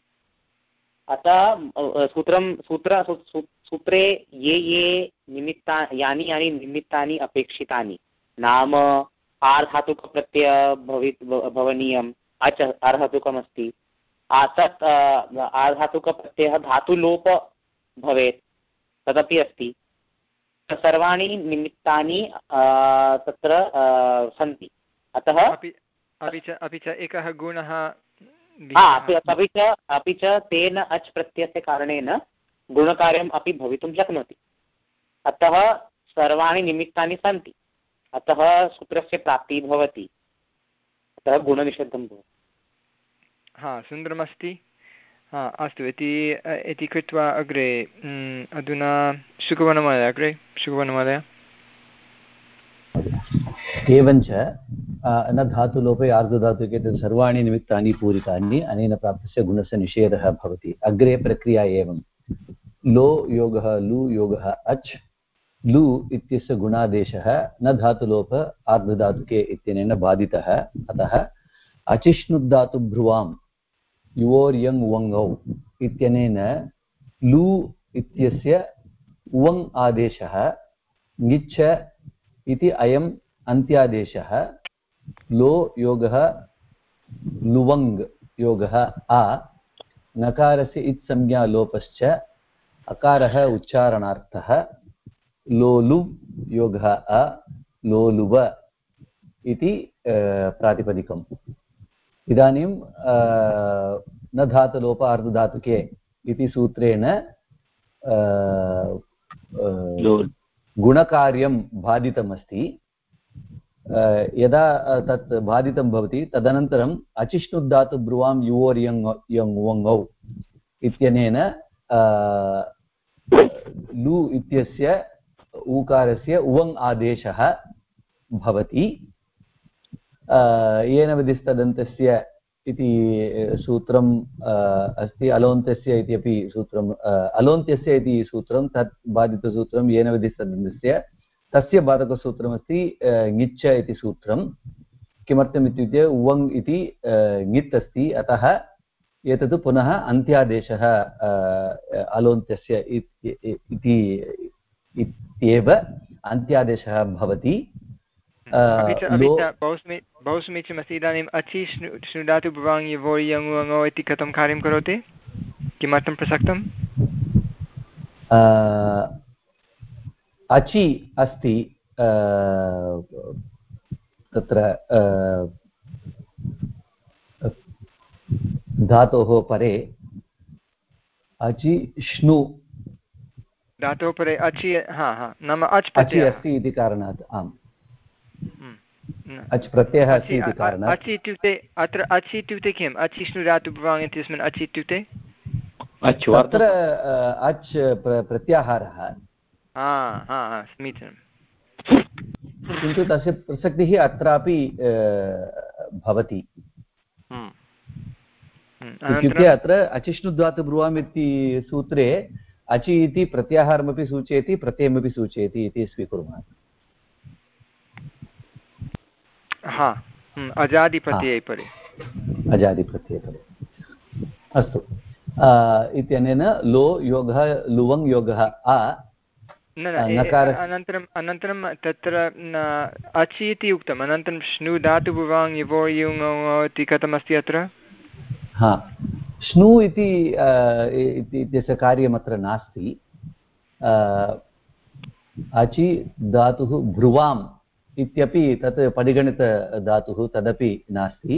Speaker 4: अतः सूत्रं सूत्र सूत्रे ये ये निमित्ता यानि यानि निमित्तानि अपेक्षितानि नाम आर्धातुकप्रत्यय भवित् भवनीयम् अच् आर्धातुकमस्ति तत् आर्धातुकप्रत्ययः धातुलोप भवेत् तदपि अस्ति। सर्वाणि निमित्तानि तत्र सन्ति। अतः
Speaker 1: अपि च अपि च एकः गुणः
Speaker 4: अपि च अपि च तेन अच् प्रत्ययस्य कारणेन गुणकार्यम् अपि भवितुं शक्नोति। अतः सर्वाणि निमित्तानि सन्ति, अतः सूत्रस्य प्राप्तिः भवति, अतः गुणनिषेधं भवति।
Speaker 1: हा सुन्दरमस्ति। हा अस्तु इति इति कृत्वा अग्रे अधुना शुकवनमहोदय अग्रे शुकवनमहोदय।
Speaker 5: एवञ्च न धातुलोपे आर्धधातुके तद् सर्वाणि निमित्तानि पूरितानि अनेन प्राप्तस्य गुणस्य निषेधः भवति। अग्रे प्रक्रिया एवं लो योगः लु योगः अच् लु इत्यस्य गुणादेशः न धातुलोप आर्धधातुके इत्यनेन बाधितः। अतः अचिष्णुधातुभ्रुवां युवोर्यङ् उवङ्गौ इत्यनेन लु इत्यस्य उवङ् आदेशः ङिच्छ इति अयम् अन्त्यादेशः लो योगः लुवङ् योगः आ नकारस्य इत् संज्ञा लोपश्च अकारः उच्चारणार्थः लोलु योगः अ लोलुव इति प्रातिपदिकम्। इदानीं न धातुलोप अर्धधातुके इति सूत्रेण गुणकार्यं बाधितमस्ति। यदा तत् बाधितं भवति तदनन्तरम् अचिष्णुधातुब्रुवां युवोर्यङ् यङ् उवङ्गौ इत्यनेन लु इत्यस्य ऊकारस्य उवङ् आदेशः भवति। येन विधिस्तदन्तस्य इति सूत्रम् अस्ति, अलोन्त्यस्य इति अपि सूत्रम्, अलोन्त्यस्य इति सूत्रं तत् बाधितसूत्रं येन विधिस्तदन्तस्य तस्य बाधकसूत्रमस्ति ङिच्छ इति सूत्रं। किमर्थम् इत्युक्ते उवङ् इति ङित् अस्ति, अतः एतत् पुनः अन्त्यादेशः अलोन्त्यस्य इति इत्येव अन्त्यादेशः भवति।
Speaker 1: बहु समीचीनमस्ति। इदानीम् अचि श्नु धातु भवाङ् यवो यङ् उवङौ इति कथं कार्यं करोति, किमर्थं प्रसक्तम्?
Speaker 5: अचि अस्ति तत्र धातोः परे अचि श्नु
Speaker 1: धातोः परे अचि हा हा नाम अच्
Speaker 5: अचि अस्ति इति कारणात् आम् अच् प्रत्ययः अस्ति इति कारणात्
Speaker 1: अचि इत्युक्ते अत्र अचि इत्युक्ते किम्? अचि श्नु धातु भवाङ् इत्यस्मिन् अचि इत्युक्ते
Speaker 5: अत्र अच् प्रत्याहारः
Speaker 1: समीचीनं,
Speaker 5: किन्तु तस्य प्रसक्तिः अत्रापि भवति। इत्युक्ते अत्र अचिष्णुधातु ब्रुवाम् इति सूत्रे अचि इति प्रत्याहारमपि सूचयति प्रत्ययमपि सूचयति इति स्वीकुर्मः।
Speaker 1: हा अजादिप्रत्यये परे
Speaker 5: अजादिप्रत्यये परे अस्तु इत्यनेन लो योगः लुवङ् योगः आ
Speaker 1: न अनन्तरम् अनन्तरं तत्र अचि इति उक्तम्, अनन्तरं श्नु धातु भुवाङ् यवो युङौ इति कथमस्ति अत्र?
Speaker 5: हा श्नु इति इत्यस्य कार्यमत्र नास्ति। अचि धातुः भ्रुवाम् इत्यपि तत् परिगणितधातुः तदपि नास्ति।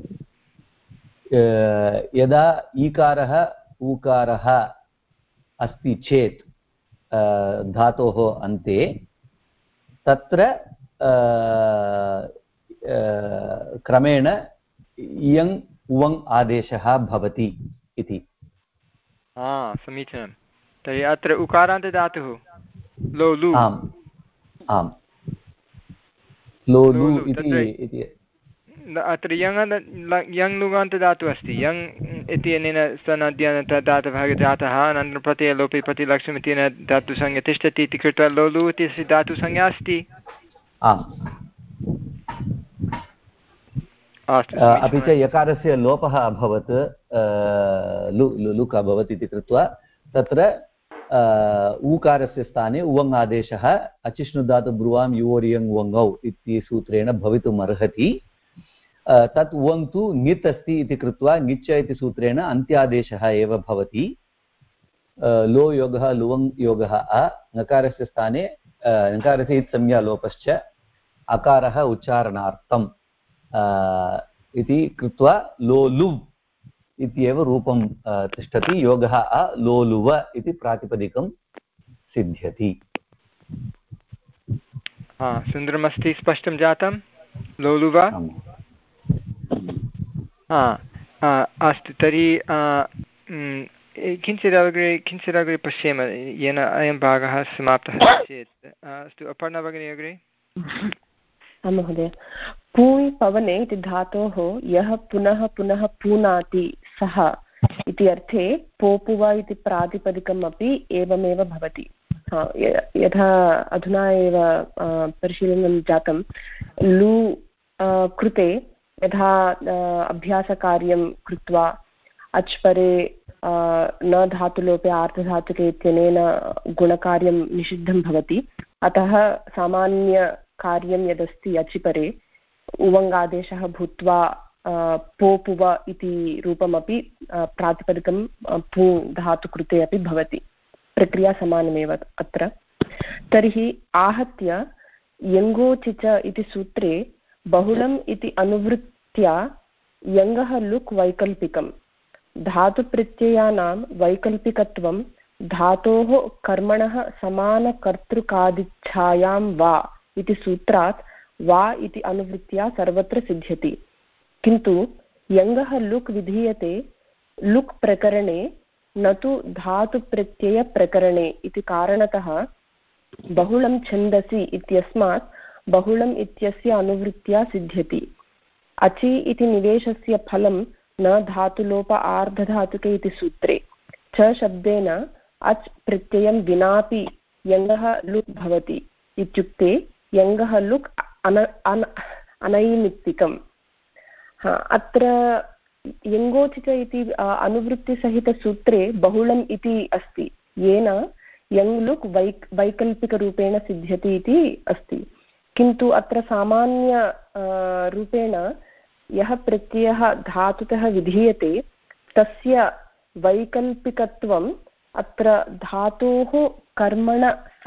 Speaker 5: यदा ईकारः ऊकारः अस्ति चेत् धातोः अन्ते तत्र क्रमेण इयङ् उवङ् आदेशः भवति इति।
Speaker 1: समीचीनं। तर्हि अत्र उकारान्तदातुः लोलु
Speaker 5: आम् आम् लोलु इति
Speaker 1: अत्र यङ् यङ् लुगान्तदातुः अस्ति। यङ् इत्यनेन सनद्यन्तदातवः जातः, अनन्तरं प्रत्यय लोपे प्रतिलक्ष्यम् इत्यनेन धातुसंज्ञा तिष्ठति इति कृत्वा लोलु इत्यस्य धातुसंज्ञा अस्ति।
Speaker 5: अपि च यकारस्य लोपः अभवत्, लुक् अभवत् इति कृत्वा तत्र ऊकारस्य स्थाने उवङ् आदेशः अचिष्णुधातु ब्रुवां युवोर्यङ् उवङ्गौ इति सूत्रेण भवितुम् अर्हति। तत् उवङ् तु ङित् अस्ति इति कृत्वा ङिच्छ इति सूत्रेण अन्त्यादेशः एव भवति। लो योगः लुवङ् योगः अ नकारस्य स्थाने नकारस्य इत् संज्ञा लोपश्च अकारः उच्चारणार्थम् इति कृत्वा लोलुव् इत्येव रूपं तिष्ठति। योगः अ लोलुव इति प्रातिपदिकं सिद्ध्यति।
Speaker 1: सुन्दरमस्ति, स्पष्टं जातं। लोलुव अस्तु। तर्हि किञ्चिदग्रे किञ्चिदग्रे पश्येम येन अयं भागः समाप्तः चेत्। अस्तु, अपर्णा भगिनी अग्रे।
Speaker 3: महोदय, पूञ् पवने इति धातोः यः पुनः पुनः पूनाति सः इति अर्थे पोपुव इति प्रातिपदिकम् अपि एवमेव भवति। यथा अधुना एव परिशीलनं जातं लु कृते यथा अभ्यासकार्यं कृत्वा अच् परे न धातुलोपे आर्धधातुके इत्यनेन गुणकार्यं निषिद्धं भवति। अतः सामान्यकार्यं यदस्ति अचिपरे उवङ्गादेशः भूत्वा पोपुव इति रूपमपि प्रातिपदिकं पू धातु कृते अपि भवति। प्रक्रिया समानमेव अत्र। तर्हि आहत्य यङ्गोचिच इति सूत्रे बहुलम् इति अनुवृत्त्या यङ्गः लुक् वैकल्पिकम्। धातुप्रत्ययानां वैकल्पिकत्वं धातोः कर्मणः समानकर्तृकादिच्छायां वा इति सूत्रात् वा इति अनुवृत्त्या सर्वत्र सिद्ध्यति। किन्तु यङ्गः लुक् विधीयते लुक् प्रकरणे न तु धातुप्रत्ययप्रकरणे इति कारणतः बहुलं छन्दसि इत्यस्मात् बहुलम् इत्यस्य अनुवृत्त्या सिद्ध्यति। अचि इति निवेशस्य फलं न धातुलोप आर्धधातुके इति सूत्रे च शब्देन अच् प्रत्ययं विनापि यङ्गः लुक् भवति इत्युक्ते यङ्गः लुक् अन अन अनैमित्तिकम्। अत्र यङ्गोचित इति अनुवृत्तिसहितसूत्रे बहुलम् इति अस्ति, येन यङ् लुक् वैक् वैकल्पिकरूपेण सिद्ध्यति इति अस्ति। किन्तु अत्र सामान्य रूपेण यः प्रत्ययः धातुतः विधीयते तस्य वैकल्पिकत्वम् अत्र धातोः कर्मण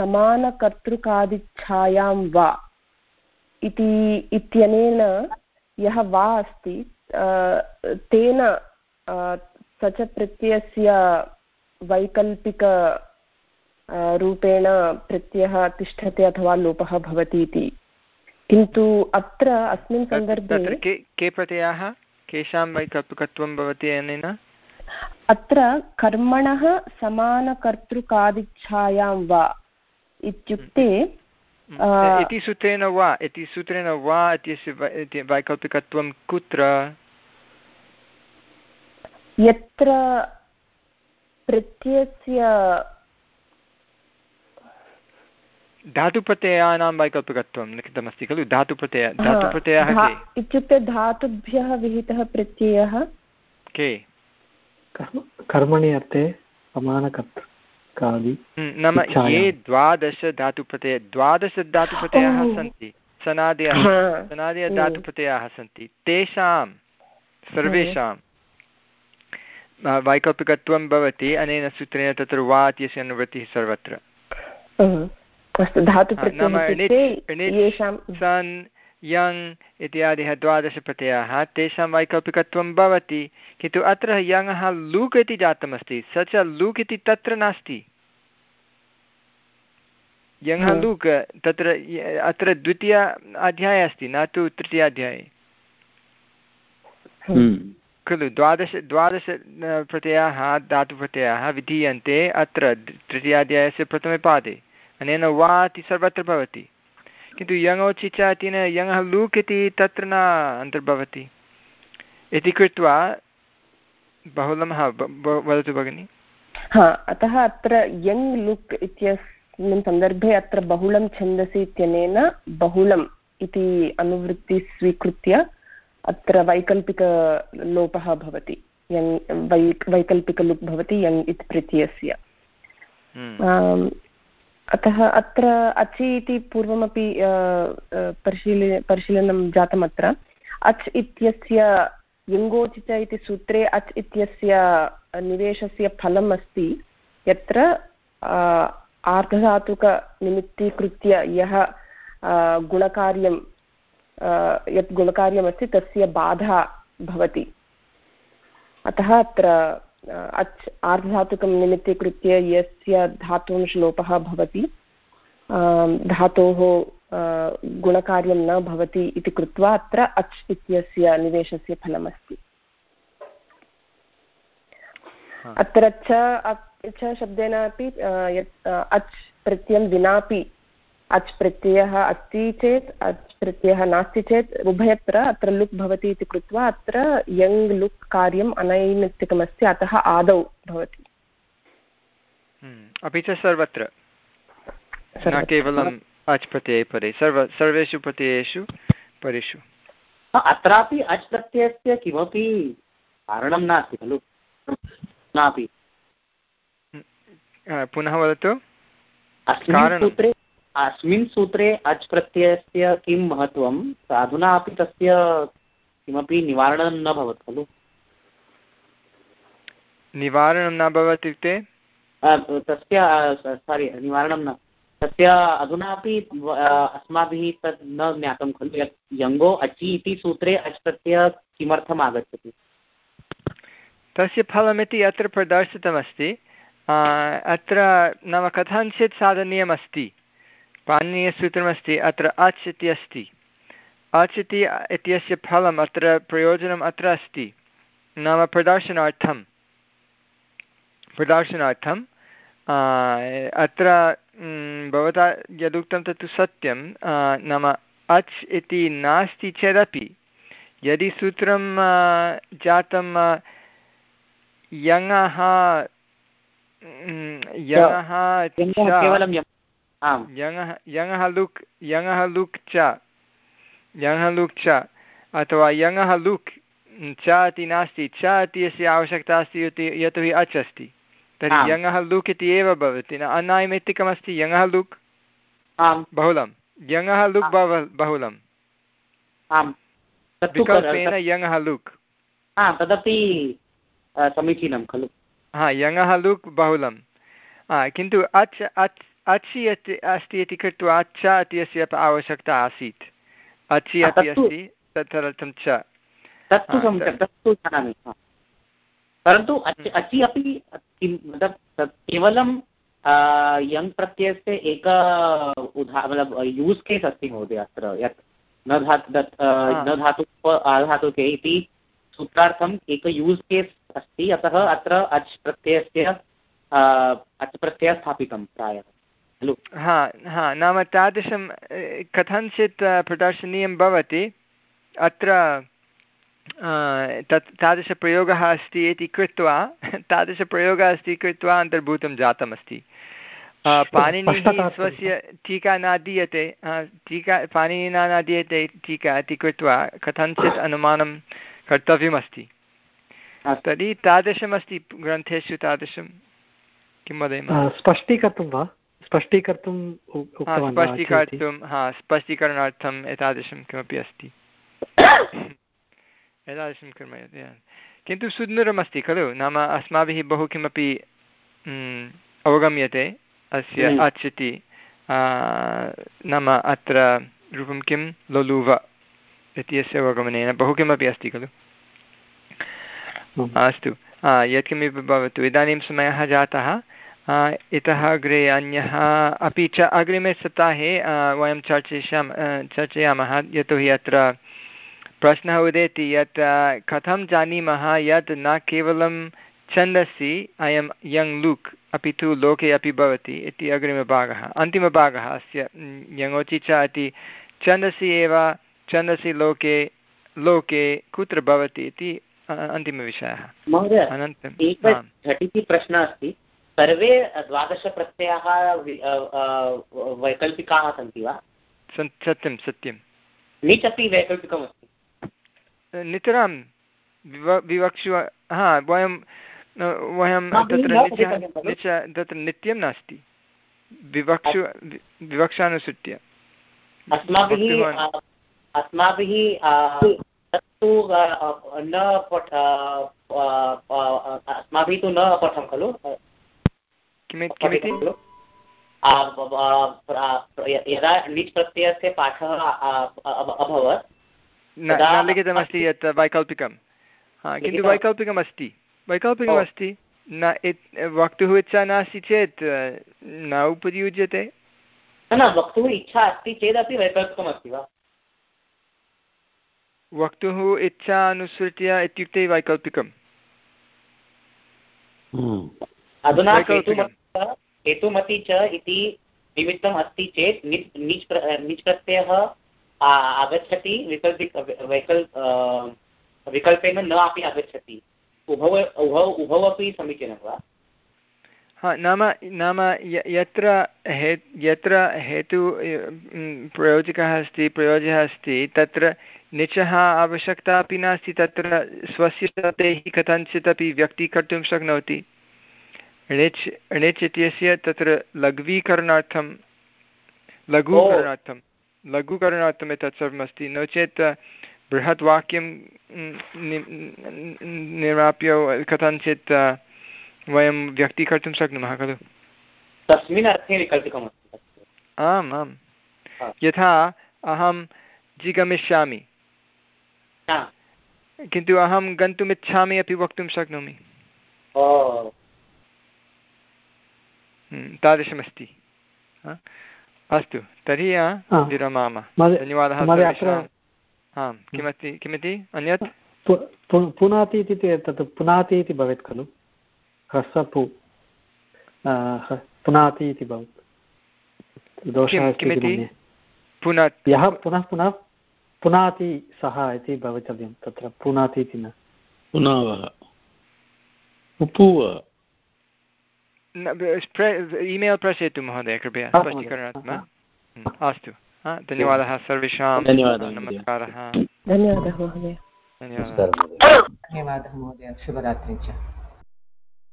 Speaker 3: समानकर्तृकादिच्छायां वा इति इत्यनेन यः वा अस्ति तेन स च प्रत्ययस्य वैकल्पिक रूपेण प्रत्ययः तिष्ठते अथवा लोपः भवति इति। किन्तु अत्र अस्मिन् सन्दर्भे
Speaker 1: के के प्रत्ययाः केषां वैकल्पिकत्वं भवति अनेन?
Speaker 3: अत्र कर्मणः समानकर्तृकादिच्छायां वा इत्युक्ते
Speaker 1: इति सूत्रेण वा इति सूत्रेण वा इत्यस्य वैकल्पिकत्वं कुत्र?
Speaker 3: यत्र प्रत्ययस्य
Speaker 1: धातुप्रत्ययानां वैकल्पिकत्वं लिखितमस्ति खलु। धातुप्रत्यय धातुप्रत्ययः के
Speaker 3: इत्युक्ते धातुभ्यः विहितः प्रत्ययः के?
Speaker 2: कर्मणि अर्थे समानकर्तृकादि
Speaker 1: नाम ये द्वादश धातुप्रत्यय द्वादश धातुप्रत्ययाः सन्ति सनादयः सनादय धातुप्रत्ययाः सन्ति तेषां सर्वेषां वैकल्पिकत्वं भवति अनेन सूत्रेण तत्र वा इत्यस्य अनुवृत्तिः सर्वत्र। सन् यङ् इत्यादयः द्वादशप्रत्ययाः तेषां वैकल्पिकत्वं भवति। किन्तु अत्र यङः लुक् इति जातमस्ति स च लुक् इति तत्र नास्ति। यङः लुक् तत्र अत्र द्वितीय अध्याये अस्ति न तु तृतीयाध्याये खलु। द्वादश द्वादश प्रत्ययाः धातुप्रत्ययाः विधीयन्ते अत्र तृतीयाध्यायस्य प्रथमे पादे अनेन वा इति सर्वत्र भवति। किन्तु यङोचि च इत्यनेन यङः लुक् इति तत्र न अन्तर्भवति इति कृत्वा बहुलं हा वदतु भगिनि।
Speaker 3: हा अतः अत्र यङ् लुक् इत्यस्मिन् सन्दर्भे अत्र बहुलं छन्दसि इत्यनेन बहुलम् इति अनुवृत्ति स्वीकृत्य अत्र वैकल्पिकलोपः भवति। यङ् वै वैकल्पिकलुक् भवति यङ् इति प्रत्ययस्य। अतः अत्र अचि इति पूर्वमपि परिशील परिशीलनं जातम्। अत्र अच् इत्यस्य यङ्गोचित इति सूत्रे अच् इत्यस्य निवेशस्य फलम् अस्ति यत्र आर्धधातुकनिमित्तीकृत्य यः गुणकार्यं यत् गुणकार्यमस्ति तस्य बाधा भवति। अतः अत्र अच् आर्धधातुकं निमित्तीकृत्य यस्य धातोंशलोपः भवति धातोः गुणकार्यं न भवति इति कृत्वा अत्र अच् इत्यस्य निवेशस्य फलमस्ति। अत्र च च शब्देन अपि यत् अच् प्रत्ययं विनापि अच् प्रत्ययः अस्ति चेत् अच् प्रत्ययः नास्ति चेत् उभयत्र अत्र लुक् भवति इति कृत्वा अत्र यङ् लुक् कार्यम् अनैमित्तिकमस्ति अतः आदौ भवति।
Speaker 1: अपि च सर्वत्र न केवलम् अच् प्रत्यये परे सर्व सर्वेषु प्रत्ययेषु परेषु।
Speaker 4: अत्रापि अच् प्रत्ययस्य किमपि कारणं नास्ति खलु नापि।
Speaker 1: पुनः वदतु।
Speaker 4: अस्मिन् सूत्रे अस्मिन् सूत्रे अच् प्रत्ययस्य किं महत्त्वं अधुना अपि तस्य किमपि निवारणं न भवति खलु।
Speaker 1: निवारणं न भवति इत्युक्ते
Speaker 4: तस्य सारि निवारणं न तस्य अधुनापि अस्माभिः तद् न ज्ञातं खलु यत् यङ्गो अचि इति सूत्रे अच् प्रत्ययः किमर्थम् आगच्छति।
Speaker 1: तस्य फलमिति अत्र प्रदर्शितमस्ति। अत्र नाम कथञ्चित् साधनीयमस्ति। पाणिनीयसूत्रमस्ति अत्र अच् इति अस्ति। अच् इति इत्यस्य फलम् अत्र प्रयोजनम् अत्र अस्ति नाम प्रदर्शनार्थं प्रदर्शनार्थं अत्र भवता यदुक्तं तत्तु सत्यं। नाम अच् इति नास्ति चेदपि यदि सूत्रं जातं यङः यङः यङः यङः लुक् यङः लुक् च यङः लुक् च अथवा यङः लुक् च इति नास्ति च इति अस्य आवश्यकता अस्ति यतोहि अच् अस्ति तर्हि यङः लुक् इति एव भवति न अनैमित्तिकमस्ति यङः लुक् बहुलं यङः लुक् बहुलं विकल्पेन यङः लुक्
Speaker 4: तदपि समीचीनं खलु।
Speaker 1: हा यङः लुक् बहुलं किन्तु अच् अच् अचि अस्ति इति कृत्वा च इत्यस्य आवश्यकता आसीत्। अचि अपि अस्ति तदर्थं च
Speaker 4: तत्तु तत्तु जानामि परन्तु अचि अपि किं केवलं यङ् प्रत्ययस्य एक उदा मतलब यूस् केस् अस्ति महोदय अत्र यत् न धातु न धातु आधातुके इति सूत्रार्थम् एक यूस् केस् अस्ति अतः अत्र अच् प्रत्ययस्य अच् प्रत्ययः स्थापितं प्रायः खलु।
Speaker 1: हा हा नाम तादृशं कथञ्चित् प्रदर्शनीयं भवति अत्र तत् तादृशप्रयोगः अस्ति इति कृत्वा तादृशप्रयोगः अस्ति कृत्वा अन्तर्भूतं जातमस्ति। पाणिनिः स्वस्य टीका न दीयते टीका पाणिनिना न दीयते टीका इति कृत्वा कथञ्चित् अनुमानं कर्तव्यमस्ति। तर्हि तादृशमस्ति ग्रन्थेषु तादृशं किं वदेम
Speaker 2: स्पष्टीकर्तुं वा स्पष्टीकर्तुं
Speaker 1: स्पष्टीकर्तुं हा स्पष्टीकरणार्थम् एतादृशं किमपि अस्ति एतादृशं कुर्मः। किन्तु सुन्दरमस्ति खलु नाम अस्माभिः बहु किमपि अवगम्यते अस्य अच् इति नाम अत्र रूपं किं लोलुव इत्यस्य अवगमनेन बहु किमपि अस्ति खलु। अस्तु यत्किमपि भवतु इदानीं समयः जातः। इतः अग्रे अन्यः अपि च अग्रिमे सप्ताहे वयं चर्चिष्याम चर्चयामः यतोहि अत्र प्रश्नः उदेति यत् कथं जानीमः यत् न केवलं छन्दसि अयं यङ् लुक् अपि तु लोके अपि भवति इति अग्रिमभागः अन्तिमभागः अस्य यङोचि च इति छन्दसि एव छन्दसि लोके लोके कुत्र भवति इति अन्तिमविषयः।
Speaker 4: अनन्तरं एकः झटिति प्रश्नः अस्ति सर्वे द्वादशप्रत्ययाः वैकल्पिकाः सन्ति वा?
Speaker 1: सत्यं सत्यं
Speaker 4: णिच् अपि वैकल्पिकमस्ति
Speaker 1: नितरां विव विवक्षु हा वयं वयं तत्र निच निच तत्र नित्यं नास्ति विवक्षु विवक्षानुसृत्य
Speaker 4: अस्माभिः अस्माभिः तत्तु न पठ अस्माभिः तु न पठं खलु
Speaker 1: किमिति
Speaker 4: यदा णिच् प्रत्ययस्य पाठः अभवत्
Speaker 1: न लिखितमस्ति यत् वैकल्पिकं किन्तु वैकल्पिकमस्ति वैकल्पिकमस्ति न वक्तुः इच्छा नास्ति चेत् न उपयुज्यते।
Speaker 4: न वक्तुः इच्छा अस्ति चेदपि वैकल्पिकमस्ति वा?
Speaker 1: वक्तुः इच्छा अनुसृत्य इत्युक्ते वैकल्पिकम्।
Speaker 4: अधुना हेतुमति च इति निमित्तम् अस्ति चेत् निच् निच् प्र निच् प्रत्ययः आगच्छति विकल्पिक वैकल्प विकल्पेन न अपि आगच्छति उभौ उभौ उभौ अपि समीचीनं वा?
Speaker 1: हा नाम नाम यत्र हे यत्र हेतु प्रयोजकः अस्ति प्रयोजकः अस्ति तत्र निचः आवश्यकता अपि नास्ति तत्र स्वस्य शब्दैः कथञ्चित् अपि व्यक्तीकर्तुं शक्नोति णिच् णिच् इत्यस्य तत्र लघ्वीकरणार्थं लघुकरणार्थं लघुकरणार्थम् एतत् सर्वमस्ति नो चेत् बृहत् वाक्यं निराप्य कथञ्चित् वयं व्यक्तीकर्तुं शक्नुमः खलु
Speaker 4: तस्मिन् अर्थे विकल्पिकमस्ति
Speaker 1: आम् आम् यथा अहं जिगमिष्यामि किन्तु अहं गन्तुमिच्छामि अपि वक्तुं शक्नोमि तादृशमस्ति अस्तु तर्हि विरमामः धन्यवादः सर्वेषाम् आम् किमस्ति किमिति अन्यत्
Speaker 2: पुनाति इति तत् पुनाति इति भवेत् खलु ह्रस्वपु पुनाति इति भवति दोषः
Speaker 1: किमिति पुनः
Speaker 2: यः पुनः पुनः पुनाति सः इति भवितव्यं तत्र पुनाति इति न
Speaker 9: पुनावः उपुव
Speaker 1: ईमेल् प्रेषयतु महोदय कृपया स्पष्टीकरणार्थम् अस्तु धन्यवादः सर्वेषां नमस्कारः
Speaker 3: धन्यवादः महोदय
Speaker 7: धन्यवादः महोदय शुभरात्रिं च